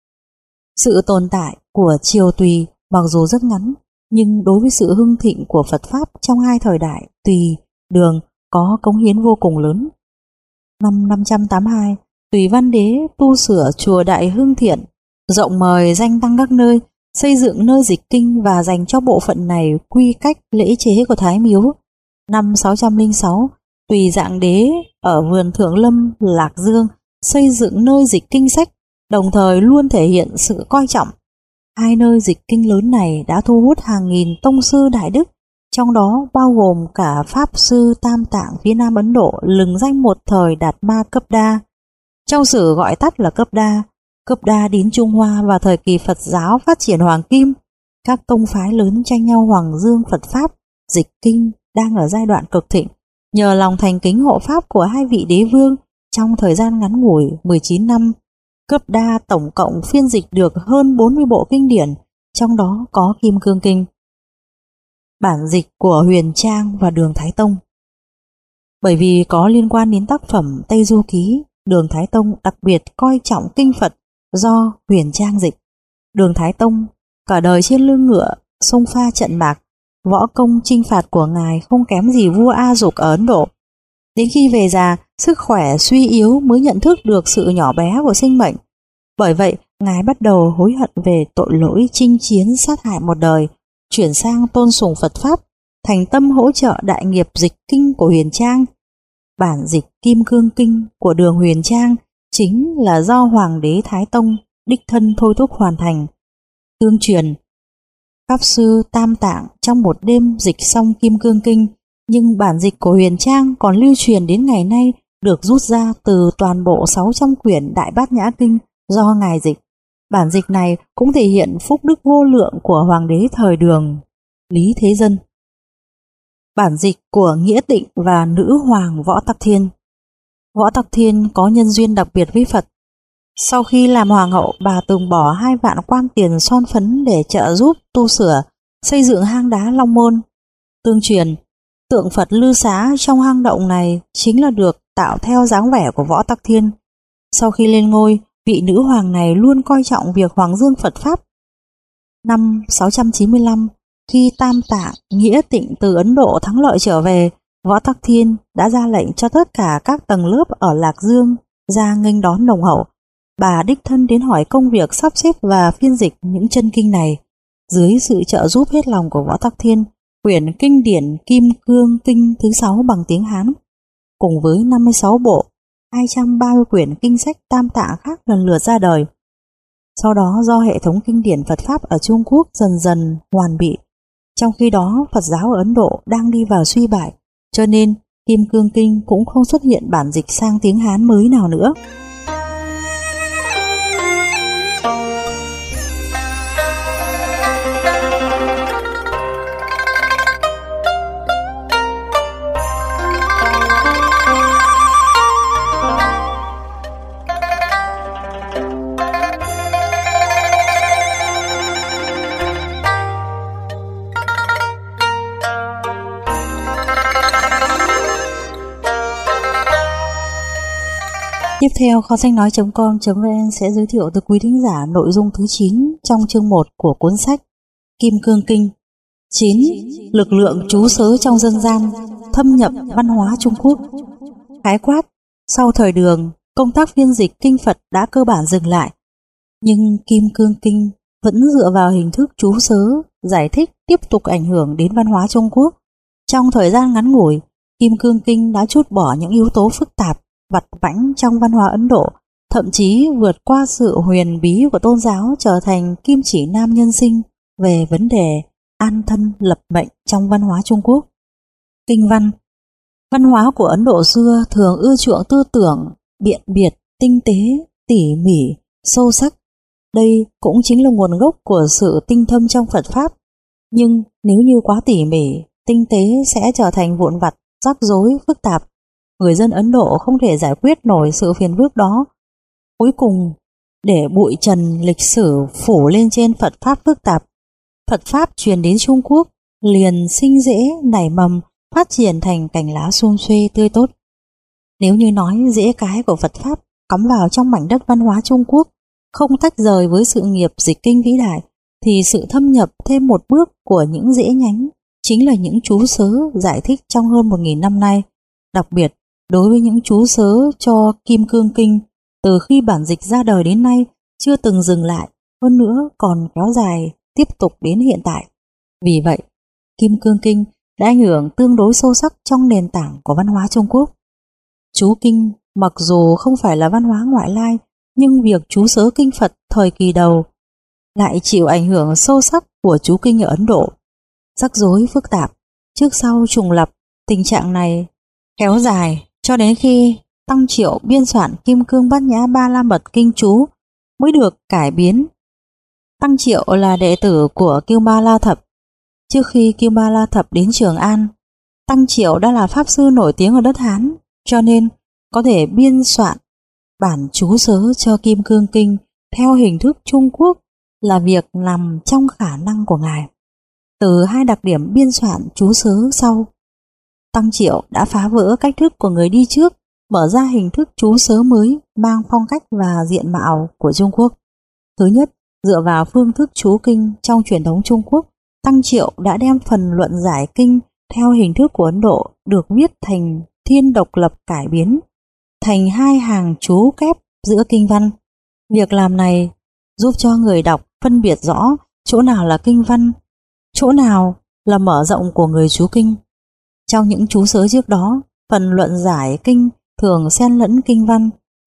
Sự tồn tại của triều Tùy mặc dù rất ngắn, nhưng đối với sự hưng thịnh của Phật Pháp trong hai thời đại Tùy, Đường có cống hiến vô cùng lớn. Năm năm trăm tám mươi hai, Tùy Văn Đế tu sửa chùa Đại Hưng Thiện, rộng mời danh tăng các nơi, xây dựng nơi dịch kinh và dành cho bộ phận này quy cách lễ chế của Thái Miếu. Năm sáu trăm lẻ sáu, Tùy Dạng Đế ở vườn Thượng Lâm, Lạc Dương xây dựng nơi dịch kinh sách, đồng thời luôn thể hiện sự coi trọng. Hai nơi dịch kinh lớn này đã thu hút hàng nghìn tông sư đại đức, trong đó bao gồm cả Pháp Sư Tam Tạng phía Nam Ấn Độ lừng danh một thời Đạt Ma Cấp Đa, trong sử gọi tắt là Cấp Đa. Cấp Đa đến Trung Hoa vào thời kỳ Phật giáo phát triển hoàng kim, các tông phái lớn tranh nhau hoằng dương Phật Pháp, dịch kinh đang ở giai đoạn cực thịnh. Nhờ lòng thành kính hộ Pháp của hai vị đế vương, trong thời gian ngắn ngủi mười chín năm, Cấp Đa tổng cộng phiên dịch được hơn bốn mươi bộ kinh điển, trong đó có Kim Cương Kinh. Bản dịch của Huyền Trang và Đường Thái Tông. Bởi vì có liên quan đến tác phẩm Tây Du Ký, Đường Thái Tông đặc biệt coi trọng kinh Phật do Huyền Trang dịch. Đường Thái Tông cả đời trên lưng ngựa, xông pha trận mạc, võ công chinh phạt của ngài không kém gì vua A Dục ở Ấn Độ. Đến khi về già, sức khỏe suy yếu mới nhận thức được sự nhỏ bé của sinh mệnh. Bởi vậy, ngài bắt đầu hối hận về tội lỗi chinh chiến sát hại một đời, chuyển sang tôn sùng Phật Pháp, thành tâm hỗ trợ đại nghiệp dịch kinh của Huyền Trang. Bản dịch Kim Cương Kinh của Đường Huyền Trang chính là do Hoàng đế Thái Tông đích thân thôi thúc hoàn thành. Tương truyền, Pháp Sư Tam Tạng trong một đêm dịch xong Kim Cương Kinh, nhưng bản dịch của Huyền Trang còn lưu truyền đến ngày nay, được rút ra từ toàn bộ sáu trăm quyển Đại Bát Nhã Kinh do Ngài dịch. Bản dịch này cũng thể hiện phúc đức vô lượng của Hoàng đế thời Đường, Lý Thế Dân. Bản dịch của Nghĩa Tịnh và Nữ Hoàng Võ Tắc Thiên. Võ Tắc Thiên có nhân duyên đặc biệt với Phật. Sau khi làm hoàng hậu, bà từng bỏ hai vạn quan tiền son phấn để trợ giúp tu sửa, xây dựng hang đá Long Môn. Tương truyền, tượng Phật Lư Xá trong hang động này chính là được tạo theo dáng vẻ của Võ Tắc Thiên. Sau khi lên ngôi, vị nữ hoàng này luôn coi trọng việc hoàng dương Phật Pháp. Năm sáu trăm chín mươi lăm, khi Tam Tạng, Nghĩa Tịnh từ Ấn Độ thắng lợi trở về, Võ Tắc Thiên đã ra lệnh cho tất cả các tầng lớp ở Lạc Dương ra nghênh đón nồng hậu. Bà đích thân đến hỏi công việc sắp xếp và phiên dịch những chân kinh này. Dưới sự trợ giúp hết lòng của Võ Tắc Thiên, quyển kinh điển Kim Cương Kinh thứ sáu bằng tiếng Hán, cùng với năm mươi sáu bộ, hai trăm ba mươi quyển kinh sách Tam Tạng khác lần lượt ra đời. Sau đó do hệ thống kinh điển Phật Pháp ở Trung Quốc dần dần hoàn bị, trong khi đó Phật giáo ở Ấn Độ đang đi vào suy bại, cho nên Kim Cương Kinh cũng không xuất hiện bản dịch sang tiếng Hán mới nào nữa. Tiếp theo, kho sách nói chấm com chấm vn sẽ giới thiệu tới quý thính giả nội dung thứ chín trong chương một của cuốn sách Kim Cương Kinh. chín. Lực lượng trú sớ trong dân gian, thâm nhập văn hóa Trung Quốc. Khái quát, sau thời Đường, công tác phiên dịch kinh Phật đã cơ bản dừng lại, nhưng Kim Cương Kinh vẫn dựa vào hình thức trú sớ, giải thích tiếp tục ảnh hưởng đến văn hóa Trung Quốc. Trong thời gian ngắn ngủi, Kim Cương Kinh đã trút bỏ những yếu tố phức tạp, vặt vãnh trong văn hóa Ấn Độ, thậm chí vượt qua sự huyền bí của tôn giáo, trở thành kim chỉ nam nhân sinh về vấn đề an thân lập mệnh trong văn hóa Trung Quốc. Kinh văn. Văn hóa của Ấn Độ xưa thường ưa chuộng tư tưởng biện biệt, tinh tế, tỉ mỉ, sâu sắc. Đây cũng chính là nguồn gốc của sự tinh thâm trong Phật Pháp. Nhưng nếu như quá tỉ mỉ, tinh tế sẽ trở thành vụn vặt, rắc rối, phức tạp. Người dân Ấn Độ không thể giải quyết nổi sự phiền phức đó. Cuối cùng, để bụi trần lịch sử phủ lên trên Phật Pháp phức tạp, Phật Pháp truyền đến Trung Quốc liền sinh rễ, nảy mầm, phát triển thành cành lá sum xuê tươi tốt. Nếu như nói rễ cái của Phật Pháp cắm vào trong mảnh đất văn hóa Trung Quốc, không tách rời với sự nghiệp dịch kinh vĩ đại, thì sự thâm nhập thêm một bước của những rễ nhánh chính là những chú sớ giải thích trong hơn một nghìn năm nay. Đặc biệt, đối với những chú sớ cho Kim Cương Kinh, từ khi bản dịch ra đời đến nay chưa từng dừng lại, hơn nữa còn kéo dài tiếp tục đến hiện tại. Vì vậy, Kim Cương Kinh đã ảnh hưởng tương đối sâu sắc trong nền tảng của văn hóa Trung Quốc. Chú kinh mặc dù không phải là văn hóa ngoại lai, nhưng việc chú sớ kinh Phật thời kỳ đầu lại chịu ảnh hưởng sâu sắc của chú kinh ở Ấn Độ. Rắc rối phức tạp, trước sau trùng lập, tình trạng này kéo dài cho đến khi Tăng Triệu biên soạn Kim Cương Bát Nhã Ba La Mật Kinh chú mới được cải biến. Tăng Triệu là đệ tử của Kiêu Ma La Thập. Trước khi Kiêu Ma La Thập đến Trường An, Tăng Triệu đã là pháp sư nổi tiếng ở đất Hán, cho nên có thể biên soạn bản chú sớ cho Kim Cương Kinh theo hình thức Trung Quốc là việc nằm trong khả năng của ngài. Từ hai đặc điểm biên soạn chú sớ sau, Tăng Triệu đã phá vỡ cách thức của người đi trước, mở ra hình thức chú sớ mới mang phong cách và diện mạo của Trung Quốc. Thứ nhất, dựa vào phương thức chú kinh trong truyền thống Trung Quốc, Tăng Triệu đã đem phần luận giải kinh theo hình thức của Ấn Độ được viết thành thiên độc lập cải biến thành hai hàng chú kép giữa kinh văn. Việc làm này giúp cho người đọc phân biệt rõ chỗ nào là kinh văn, chỗ nào là mở rộng của người chú kinh. Trong những chú sớ trước đó, phần luận giải kinh thường xen lẫn kinh văn,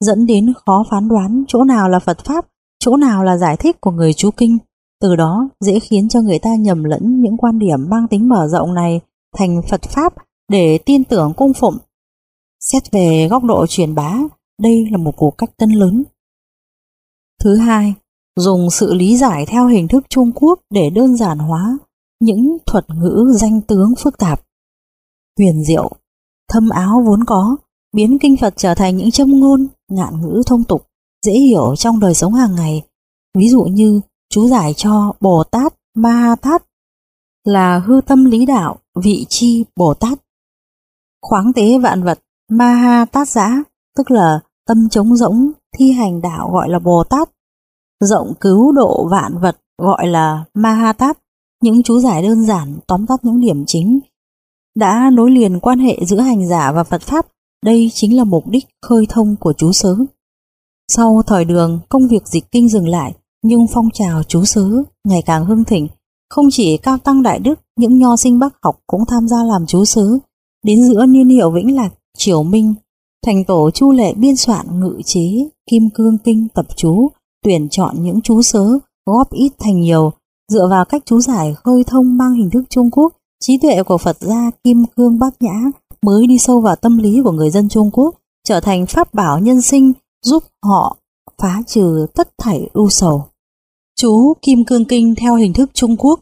dẫn đến khó phán đoán chỗ nào là Phật Pháp, chỗ nào là giải thích của người chú kinh. Từ đó dễ khiến cho người ta nhầm lẫn những quan điểm mang tính mở rộng này thành Phật Pháp để tin tưởng cung phụng. Xét về góc độ truyền bá, đây là một cuộc cách tân lớn. Thứ hai, dùng sự lý giải theo hình thức Trung Quốc để đơn giản hóa những thuật ngữ danh tướng phức tạp, huyền diệu, thâm áo vốn có, biến kinh Phật trở thành những châm ngôn, ngạn ngữ thông tục, dễ hiểu trong đời sống hàng ngày. Ví dụ như chú giải cho Bồ Tát Ma Ha Tát là hư tâm lý đạo, vị chi Bồ Tát. Khoáng tế vạn vật Ma Ha Tát Giã, tức là tâm trống rỗng, thi hành đạo gọi là Bồ Tát. Rộng cứu độ vạn vật gọi là Ma Ha Tát. Những chú giải đơn giản tóm tắt những điểm chính đã nối liền quan hệ giữa hành giả và Phật Pháp. Đây chính là mục đích khơi thông của chú sớ. Sau thời Đường, công việc dịch kinh dừng lại, nhưng phong trào chú sớ ngày càng hưng thịnh. Không chỉ cao tăng đại đức, những nho sinh Bắc học cũng tham gia làm chú sớ. Đến giữa niên hiệu Vĩnh Lạc, Triều Minh, thành tổ Chu Lệ biên soạn ngự chế Kim Cương Kinh tập chú, tuyển chọn những chú sớ, góp ít thành nhiều, dựa vào cách chú giải khơi thông mang hình thức Trung Quốc. Trí tuệ của Phật gia Kim Cương Bát Nhã mới đi sâu vào tâm lý của người dân Trung Quốc, trở thành pháp bảo nhân sinh, giúp họ phá trừ tất thảy ưu sầu. Chú Kim Cương Kinh theo hình thức Trung Quốc.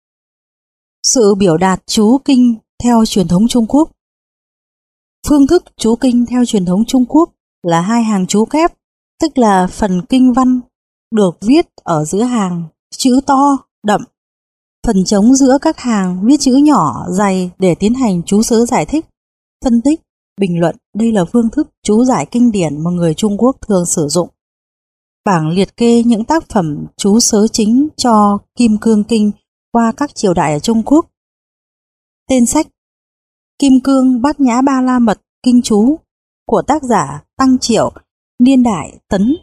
Sự biểu đạt chú kinh theo truyền thống Trung Quốc. Phương thức chú kinh theo truyền thống Trung Quốc là hai hàng chú kép, tức là phần kinh văn được viết ở giữa hàng chữ to, đậm. Phần trống giữa các hàng viết chữ nhỏ, dày để tiến hành chú sớ giải thích, phân tích, bình luận. Đây là phương thức chú giải kinh điển mà người Trung Quốc thường sử dụng. Bảng liệt kê những tác phẩm chú sớ chính cho Kim Cương Kinh qua các triều đại ở Trung Quốc. Tên sách: Kim Cương Bát Nhã Ba La Mật Kinh Chú của tác giả Tăng Triệu, niên đại Tấn.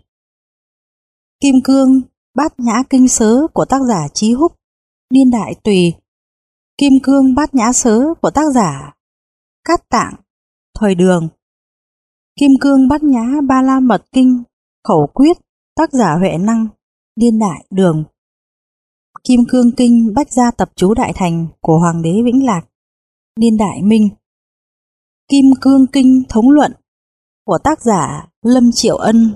Kim Cương Bát Nhã Kinh Sớ của tác giả Chí Húc, niên đại Tùy. Kim Cương Bát Nhã Sớ của tác giả Cát Tạng, thời Đường. Kim Cương Bát Nhã Ba La Mật Kinh Khẩu Quyết, tác giả Huệ Năng, niên đại Đường. Kim Cương Kinh Bách Gia Tập Chú Đại Thành của Hoàng đế Vĩnh Lạc, niên đại Minh. Kim Cương Kinh Thống Luận của tác giả Lâm Triệu Ân,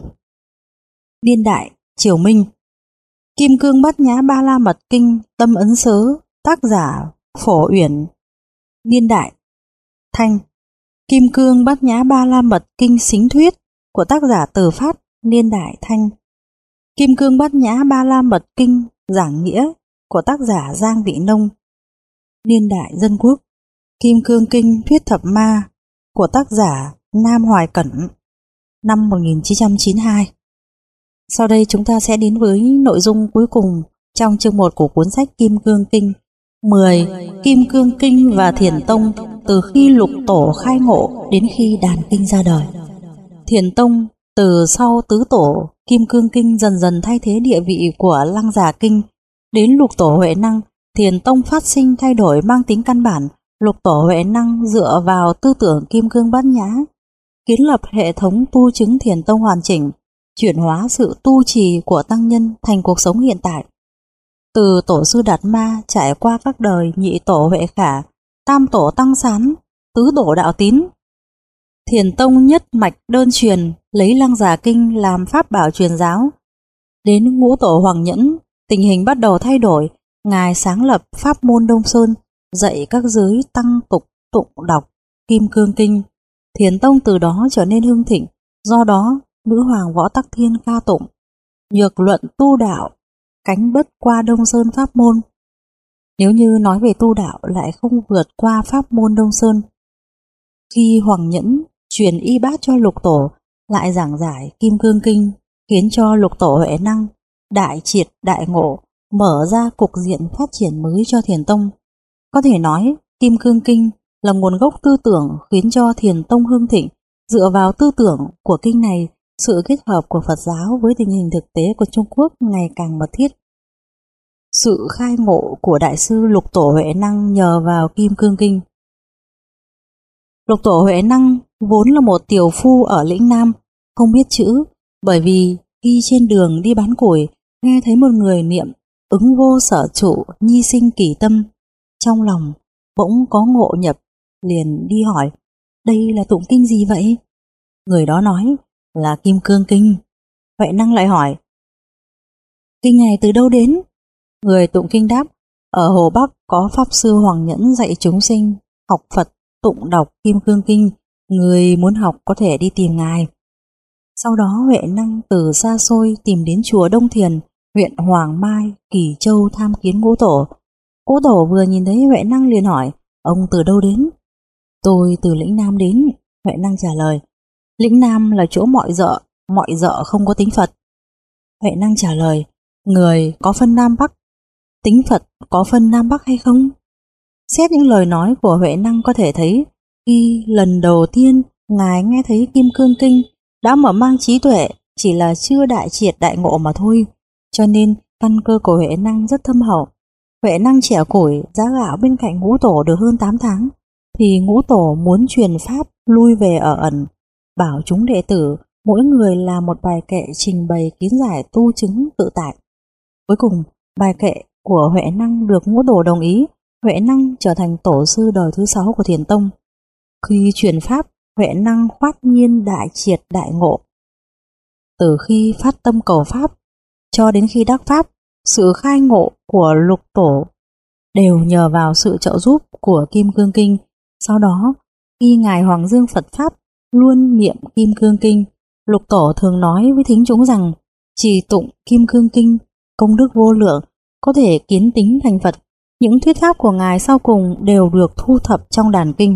niên đại Triều Minh. Kim Cương Bát Nhã Ba La Mật Kinh Tâm Ấn Sớ, tác giả Phổ Uyển, niên đại Thanh. Kim Cương Bát Nhã Ba La Mật Kinh Xính Thuyết của tác giả Từ Phát, niên đại Thanh. Kim Cương Bát Nhã Ba La Mật Kinh Giảng Nghĩa của tác giả Giang Vị Nông, niên đại Dân Quốc. Kim Cương Kinh Thuyết Thập Ma của tác giả Nam Hoài Cẩn, năm một nghìn chín trăm chín mươi hai. Sau đây chúng ta sẽ đến với nội dung cuối cùng trong chương một của cuốn sách Kim Cương Kinh. mười. Kim Cương Kinh và Thiền Tông từ khi Lục Tổ khai ngộ đến khi Đàn Kinh ra đời. Thiền Tông từ sau Tứ Tổ, Kim Cương Kinh dần dần thay thế địa vị của Lăng Già Kinh. Đến Lục Tổ Huệ Năng, Thiền Tông phát sinh thay đổi mang tính căn bản. Lục Tổ Huệ Năng dựa vào tư tưởng Kim Cương Bát Nhã, kiến lập hệ thống tu chứng Thiền Tông hoàn chỉnh, chuyển hóa sự tu trì của tăng nhân thành cuộc sống hiện tại. Từ Tổ sư Đạt Ma trải qua các đời Nhị Tổ Huệ Khả, Tam Tổ Tăng Sán, Tứ Tổ Đạo Tín, Thiền Tông nhất mạch đơn truyền, lấy Lăng Già Kinh làm pháp bảo truyền giáo. Đến Ngũ Tổ Hoàng Nhẫn, tình hình bắt đầu thay đổi. Ngài sáng lập pháp môn Đông Sơn, dạy các giới tăng tục tụng đọc Kim Cương Kinh. Thiền Tông từ đó trở nên hưng thịnh. Do đó, Nữ Hoàng Võ Tắc Thiên ca tụng nhược luận tu đạo, cánh bất qua Đông Sơn pháp môn. Nếu như nói về tu đạo lại không vượt qua pháp môn Đông Sơn. Khi Hoàng Nhẫn truyền y bát cho Lục Tổ, lại giảng giải Kim Cương Kinh, khiến cho Lục Tổ Huệ Năng đại triệt đại ngộ, mở ra cục diện phát triển mới cho Thiền Tông. Có thể nói, Kim Cương Kinh là nguồn gốc tư tưởng khiến cho Thiền Tông hưng thịnh. Dựa vào tư tưởng của kinh này, sự kết hợp của Phật giáo với tình hình thực tế của Trung Quốc ngày càng mật thiết. Sự khai ngộ của Đại sư Lục Tổ Huệ Năng nhờ vào Kim Cương Kinh. Lục Tổ Huệ Năng vốn là một tiểu phu ở lĩnh Nam, không biết chữ, bởi vì khi trên đường đi bán củi nghe thấy một người niệm ứng vô sở trụ nhi sinh kỳ tâm, trong lòng bỗng có ngộ nhập, liền đi hỏi: đây là tụng kinh gì vậy? Người đó nói là Kim Cương Kinh. Huệ Năng lại hỏi: kinh này từ đâu đến? Người tụng kinh đáp: ở Hồ Bắc có Pháp Sư Hoàng Nhẫn dạy chúng sinh học Phật tụng đọc Kim Cương Kinh, người muốn học có thể đi tìm ngài. Sau đó Huệ Năng từ xa xôi tìm đến chùa Đông Thiền, huyện Hoàng Mai, Kỳ Châu tham kiến Ngũ Tổ. Ngũ Tổ vừa nhìn thấy Huệ Năng liền hỏi: ông từ đâu đến? Tôi từ lĩnh Nam đến. Huệ Năng trả lời: lĩnh Nam là chỗ mọi dợ, mọi dợ không có tính Phật. Huệ Năng trả lời: người có phân Nam Bắc, tính Phật có phân Nam Bắc hay không? Xét những lời nói của Huệ Năng có thể thấy, khi lần đầu tiên ngài nghe thấy Kim Cương Kinh đã mở mang trí tuệ, chỉ là chưa đại triệt đại ngộ mà thôi, cho nên căn cơ của Huệ Năng rất thâm hậu. Huệ Năng chẻ củi giá gạo bên cạnh Ngũ Tổ được hơn tám tháng, thì Ngũ Tổ muốn truyền pháp lui về ở ẩn, bảo chúng đệ tử mỗi người làm một bài kệ trình bày kiến giải tu chứng tự tại. Cuối cùng bài kệ của Huệ Năng được Ngũ Tổ đồng ý. Huệ Năng trở thành tổ sư đời thứ sáu của Thiền Tông. Khi truyền pháp, Huệ Năng khoát nhiên đại triệt đại ngộ. Từ khi phát tâm cầu pháp cho đến khi đắc pháp, sự khai ngộ của lục tổ đều nhờ vào sự trợ giúp của Kim Cương Kinh. Sau đó, khi ngài Hoàng Dương Phật pháp luôn niệm Kim Cương Kinh, lục tổ thường nói với thính chúng rằng chỉ tụng Kim Cương Kinh công đức vô lượng, có thể kiến tính thành Phật. Những thuyết pháp của ngài sau cùng đều được thu thập trong đàn kinh.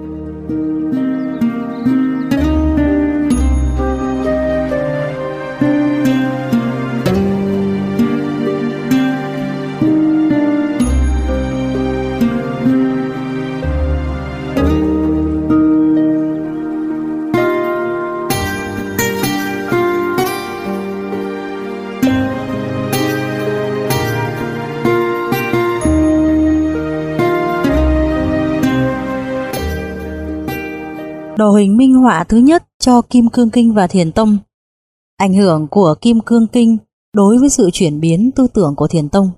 Đồ hình minh họa thứ nhất cho Kim Cương Kinh và Thiền Tông. Ảnh hưởng của Kim Cương Kinh đối với sự chuyển biến tư tưởng của Thiền Tông.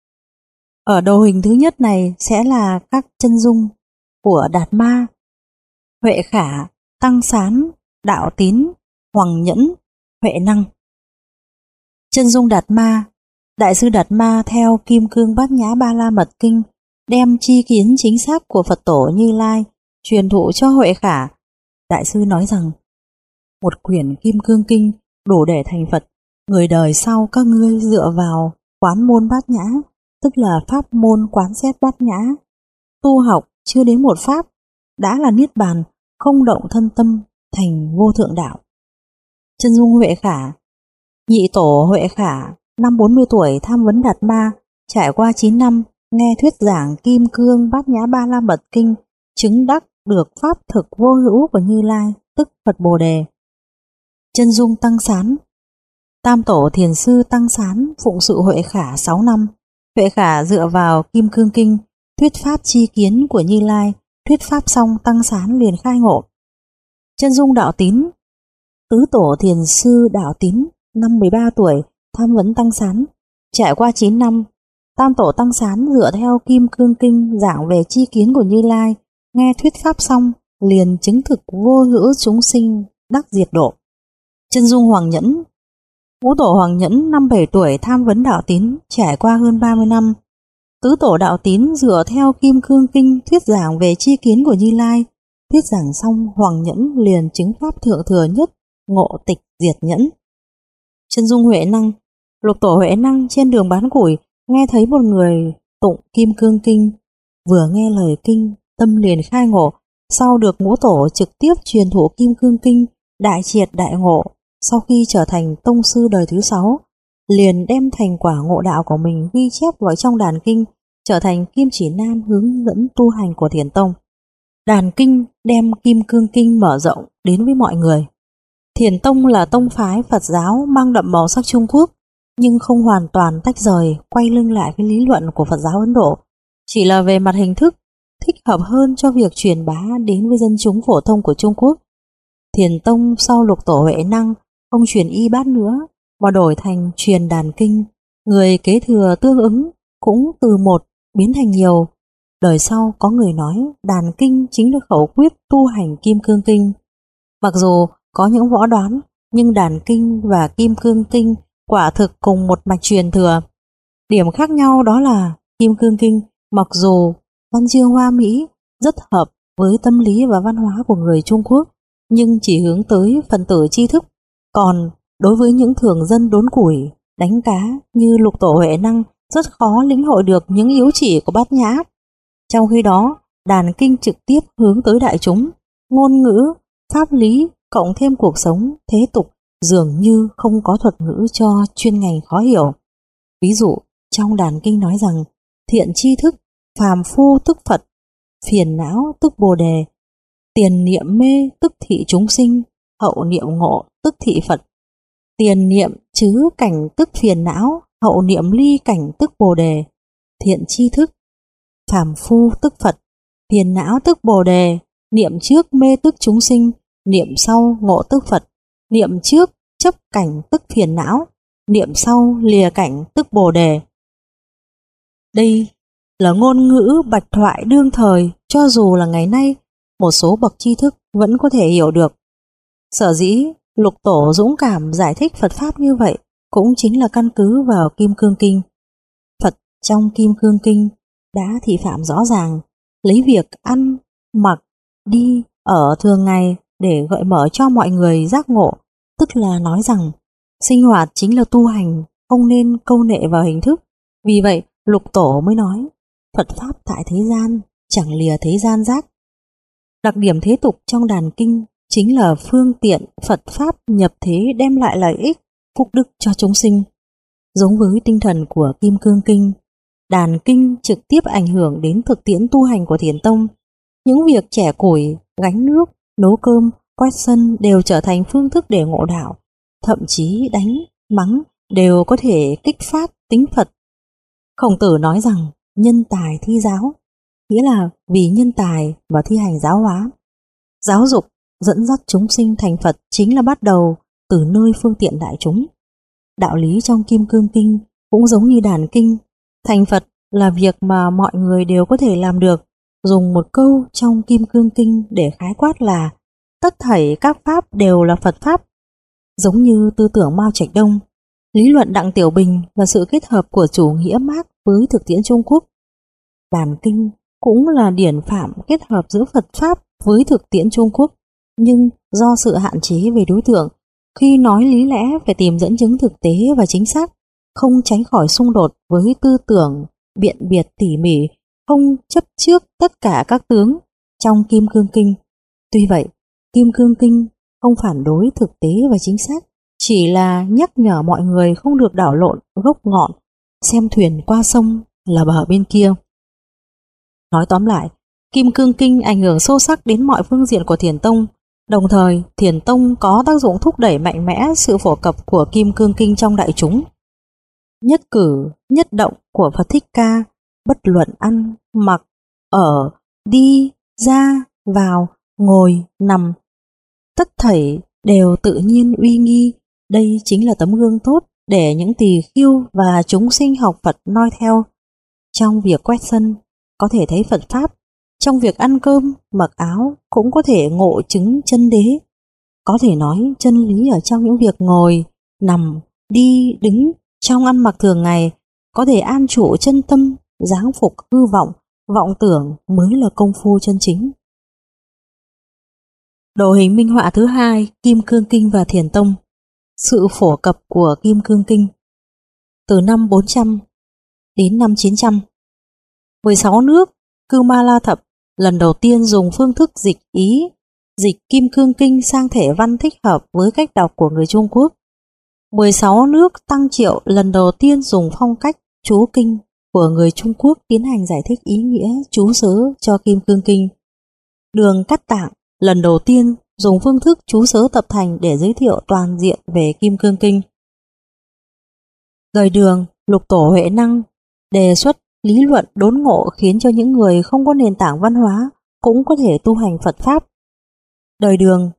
Ở đồ hình thứ nhất này sẽ là các chân dung của Đạt Ma, Huệ Khả, Tăng Sán, Đạo Tín, Hoàng Nhẫn, Huệ Năng. Chân dung Đạt Ma. Đại sư Đạt Ma theo Kim Cương Bát Nhã Ba La Mật Kinh đem chi kiến chính xác của Phật Tổ Như Lai truyền thụ cho Huệ Khả. Đại sư nói rằng một quyển Kim Cương Kinh đủ để thành Phật. Người đời sau các ngươi dựa vào quán môn bát nhã, tức là pháp môn quán xét bát nhã, tu học chưa đến một pháp đã là niết bàn, không động thân tâm thành vô thượng đạo. Chân dung Huệ Khả. Nhị tổ Huệ Khả năm bốn mươi tuổi tham vấn Đạt Ma, trải qua chín năm nghe thuyết giảng Kim Cương Bát Nhã Ba La Mật Kinh, chứng đắc được pháp thực vô hữu của Như Lai, tức Phật Bồ Đề. Chân dung Tăng Sán. Tam tổ thiền sư Tăng Sán phụng sự Huệ Khả sáu năm. Huệ Khả dựa vào Kim Cương Kinh thuyết pháp chi kiến của Như Lai, thuyết pháp xong Tăng Sán liền khai ngộ. Chân dung Đạo Tín. Tứ tổ thiền sư Đạo Tín năm mười ba tuổi tham vấn Tăng Sán, trải qua chín năm. Tam tổ Tăng Sán dựa theo Kim Cương Kinh giảng về chi kiến của Như Lai, nghe thuyết pháp xong liền chứng thực vô hữu chúng sinh đắc diệt độ. Chân dung Hoàng Nhẫn. Ngũ tổ Hoàng Nhẫn năm bảy tuổi tham vấn Đạo Tín, trải qua hơn ba mươi năm. Tứ tổ Đạo Tín dựa theo Kim Cương Kinh thuyết giảng về chi kiến của Như Lai, thuyết giảng xong Hoàng Nhẫn liền chứng pháp thượng thừa nhất, ngộ tịch diệt nhẫn. Chân dung Huệ Năng. Lục tổ Huệ Năng trên đường bán củi nghe thấy một người tụng Kim Cương Kinh, vừa nghe lời kinh tâm liền khai ngộ, sau được Ngũ tổ trực tiếp truyền thụ Kim Cương Kinh, đại triệt đại ngộ. Sau khi trở thành tông sư đời thứ sáu, liền đem thành quả ngộ đạo của mình ghi chép vào trong đàn kinh, trở thành kim chỉ nam hướng dẫn tu hành của Thiền Tông. Đàn kinh đem Kim Cương Kinh mở rộng đến với mọi người. Thiền Tông là tông phái Phật giáo mang đậm màu sắc Trung Quốc, nhưng không hoàn toàn tách rời, quay lưng lại với lý luận của Phật giáo Ấn Độ, chỉ là về mặt hình thức thích hợp hơn cho việc truyền bá đến với dân chúng phổ thông của Trung Quốc. Thiền tông sau Lục Tổ Huệ Năng không truyền y bát nữa mà đổi thành truyền đàn kinh. Người kế thừa tương ứng cũng từ một biến thành nhiều. Đời sau có người nói đàn kinh chính là khẩu quyết tu hành Kim Cương Kinh. Mặc dù có những võ đoán, nhưng đàn kinh và Kim Cương Kinh quả thực cùng một mạch truyền thừa. Điểm khác nhau đó là Kim Cương Kinh mặc dù văn chương hoa mỹ, rất hợp với tâm lý và văn hóa của người Trung Quốc, nhưng chỉ hướng tới phần tử tri thức. Còn đối với những thường dân đốn củi, đánh cá như Lục Tổ Huệ Năng rất khó lĩnh hội được những yếu chỉ của Bát Nhã. Trong khi đó, đàn kinh trực tiếp hướng tới đại chúng, ngôn ngữ, pháp lý cộng thêm cuộc sống thế tục dường như không có thuật ngữ cho chuyên ngành khó hiểu. Ví dụ, trong đàn kinh nói rằng thiện tri thức, phàm phu tức Phật, phiền não tức Bồ Đề, tiền niệm mê tức thị chúng sinh, hậu niệm ngộ tức thị Phật. Tiền niệm chứ cảnh tức phiền não, hậu niệm ly cảnh tức Bồ Đề. Thiện tri thức, phàm phu tức Phật, phiền não tức Bồ Đề, niệm trước mê tức chúng sinh, niệm sau ngộ tức Phật. Niệm trước chấp cảnh tức phiền não, niệm sau lìa cảnh tức Bồ Đề. Đây là ngôn ngữ bạch thoại đương thời, cho dù là ngày nay một số bậc tri thức vẫn có thể hiểu được. Sở dĩ Lục Tổ dũng cảm giải thích Phật Pháp như vậy cũng chính là căn cứ vào Kim Cương Kinh. Phật trong Kim Cương Kinh đã thị phạm rõ ràng, lấy việc ăn, mặc, đi, ở thường ngày để gợi mở cho mọi người giác ngộ, tức là nói rằng sinh hoạt chính là tu hành, không nên câu nệ vào hình thức. Vì vậy Lục Tổ mới nói Phật Pháp tại thế gian, chẳng lìa thế gian giác. Đặc điểm thế tục trong đàn kinh chính là phương tiện Phật Pháp nhập thế đem lại lợi ích, phúc đức cho chúng sinh. Giống với tinh thần của Kim Cương Kinh, đàn kinh trực tiếp ảnh hưởng đến thực tiễn tu hành của Thiền Tông. Những việc chẻ củi, gánh nước, nấu cơm, quét sân đều trở thành phương thức để ngộ đạo. Thậm chí đánh, mắng đều có thể kích phát tính Phật. Khổng Tử nói rằng nhân tài thi giáo, nghĩa là vì nhân tài và thi hành giáo hóa. Giáo dục, dẫn dắt chúng sinh thành Phật chính là bắt đầu từ nơi phương tiện đại chúng. Đạo lý trong Kim Cương Kinh cũng giống như đàn kinh, thành Phật là việc mà mọi người đều có thể làm được. Dùng một câu trong Kim Cương Kinh để khái quát là tất thảy các pháp đều là Phật Pháp. Giống như tư tưởng Mao Trạch Đông, lý luận Đặng Tiểu Bình và sự kết hợp của chủ nghĩa Mác với thực tiễn Trung Quốc. Đàn kinh cũng là điển phạm kết hợp giữa Phật Pháp với thực tiễn Trung Quốc, nhưng do sự hạn chế về đối tượng, khi nói lý lẽ phải tìm dẫn chứng thực tế và chính xác, không tránh khỏi xung đột với tư tưởng biện biệt tỉ mỉ, không chấp trước tất cả các tướng trong Kim Cương Kinh. Tuy vậy, Kim Cương Kinh không phản đối thực tế và chính xác, chỉ là nhắc nhở mọi người không được đảo lộn gốc ngọn, xem thuyền qua sông là bờ bên kia. Nói tóm lại, Kim Cương Kinh ảnh hưởng sâu sắc đến mọi phương diện của Thiền Tông. Đồng thời, Thiền Tông có tác dụng thúc đẩy mạnh mẽ sự phổ cập của Kim Cương Kinh trong đại chúng. Nhất cử, nhất động của Phật Thích Ca, bất luận ăn, mặc, ở, đi, ra, vào, ngồi, nằm, tất thảy đều tự nhiên uy nghi. Đây chính là tấm gương tốt để những tỳ khưu và chúng sinh học Phật noi theo. Trong việc quét sân có thể thấy Phật Pháp, trong việc ăn cơm, mặc áo cũng có thể ngộ chứng chân đế. Có thể nói chân lý ở trong những việc ngồi, nằm, đi, đứng, trong ăn mặc thường ngày, có thể an trụ chân tâm, giáng phục hư vọng, vọng tưởng mới là công phu chân chính. Đồ hình minh họa thứ hai, Kim Cương Kinh và Thiền Tông. Sự phổ cập của Kim Cương Kinh. Từ năm bốn trăm đến năm chín trăm, mười sáu nước Cư Ma La Thập lần đầu tiên dùng phương thức dịch ý, dịch Kim Cương Kinh sang thể văn thích hợp với cách đọc của người Trung Quốc. mười sáu nước Tăng Triệu lần đầu tiên dùng phong cách chú kinh của người Trung Quốc tiến hành giải thích ý nghĩa chú sớ cho Kim Cương Kinh. Đường Cát Tạng lần đầu tiên dùng phương thức chú sớ tập thành để giới thiệu toàn diện về Kim Cương Kinh. Đời Đường, Lục Tổ Huệ Năng đề xuất lý luận đốn ngộ khiến cho những người không có nền tảng văn hóa cũng có thể tu hành Phật Pháp. Đời Đường,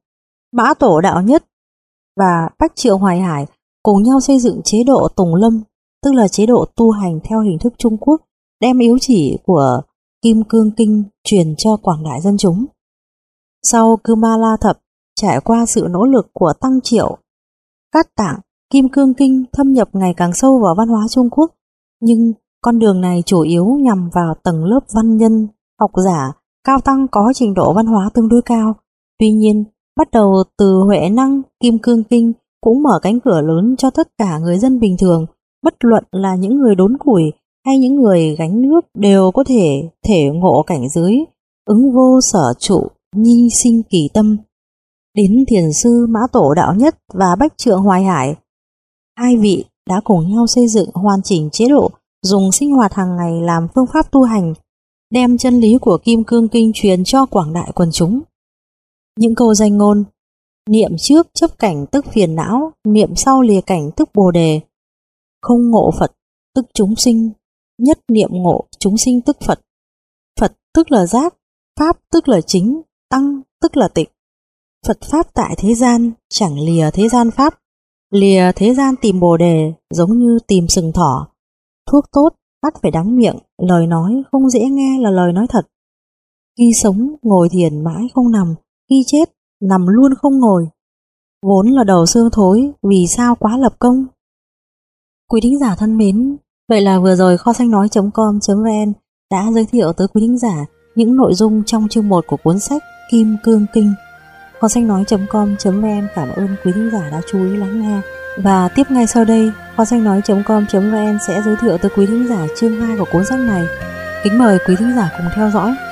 Mã Tổ Đạo Nhất và Bách Triệu Hoài Hải cùng nhau xây dựng chế độ Tùng Lâm, tức là chế độ tu hành theo hình thức Trung Quốc, đem yếu chỉ của Kim Cương Kinh truyền cho quảng đại dân chúng. Sau Kumala Thập, trải qua sự nỗ lực của Tăng Triệu, Cát Tạng, Kim Cương Kinh thâm nhập ngày càng sâu vào văn hóa Trung Quốc, nhưng con đường này chủ yếu nhằm vào tầng lớp văn nhân, học giả, cao tăng có trình độ văn hóa tương đối cao. Tuy nhiên, bắt đầu từ Huệ Năng, Kim Cương Kinh cũng mở cánh cửa lớn cho tất cả người dân bình thường, bất luận là những người đốn củi hay những người gánh nước đều có thể thể ngộ cảnh giới ứng vô sở trụ, nhi sinh kỳ tâm. Đến Thiền sư Mã Tổ Đạo Nhất và Bách Trượng Hoài Hải, hai vị đã cùng nhau xây dựng hoàn chỉnh chế độ dùng sinh hoạt hàng ngày làm phương pháp tu hành, đem chân lý của Kim Cương Kinh truyền cho quảng đại quần chúng. Những câu danh ngôn: niệm trước chấp cảnh tức phiền não, niệm sau lìa cảnh tức bồ đề, không ngộ Phật tức chúng sinh, nhất niệm ngộ chúng sinh tức Phật, Phật tức là giác, Pháp tức là chính, Tăng tức là tịnh. Phật Pháp tại thế gian, chẳng lìa thế gian Pháp, lìa thế gian tìm bồ đề, giống như tìm sừng thỏ. Thuốc tốt bắt phải đắng miệng, lời nói không dễ nghe là lời nói thật. Khi sống ngồi thiền mãi không nằm, khi chết nằm luôn không ngồi. Vốn là đầu xương thối, vì sao quá lập công. Quý thính giả thân mến, vậy là vừa rồi kho sách nói chấm com chấm vn đã giới thiệu tới quý thính giả những nội dung trong chương một của cuốn sách Kim Cương Kinh. Kho sách nói chấm com chấm vn cảm ơn quý thính giả đã chú ý lắng nghe. Và tiếp ngay sau đây, kho sách nói chấm com chấm vn sẽ giới thiệu tới quý thính giả chương hai của cuốn sách này. Kính mời quý thính giả cùng theo dõi.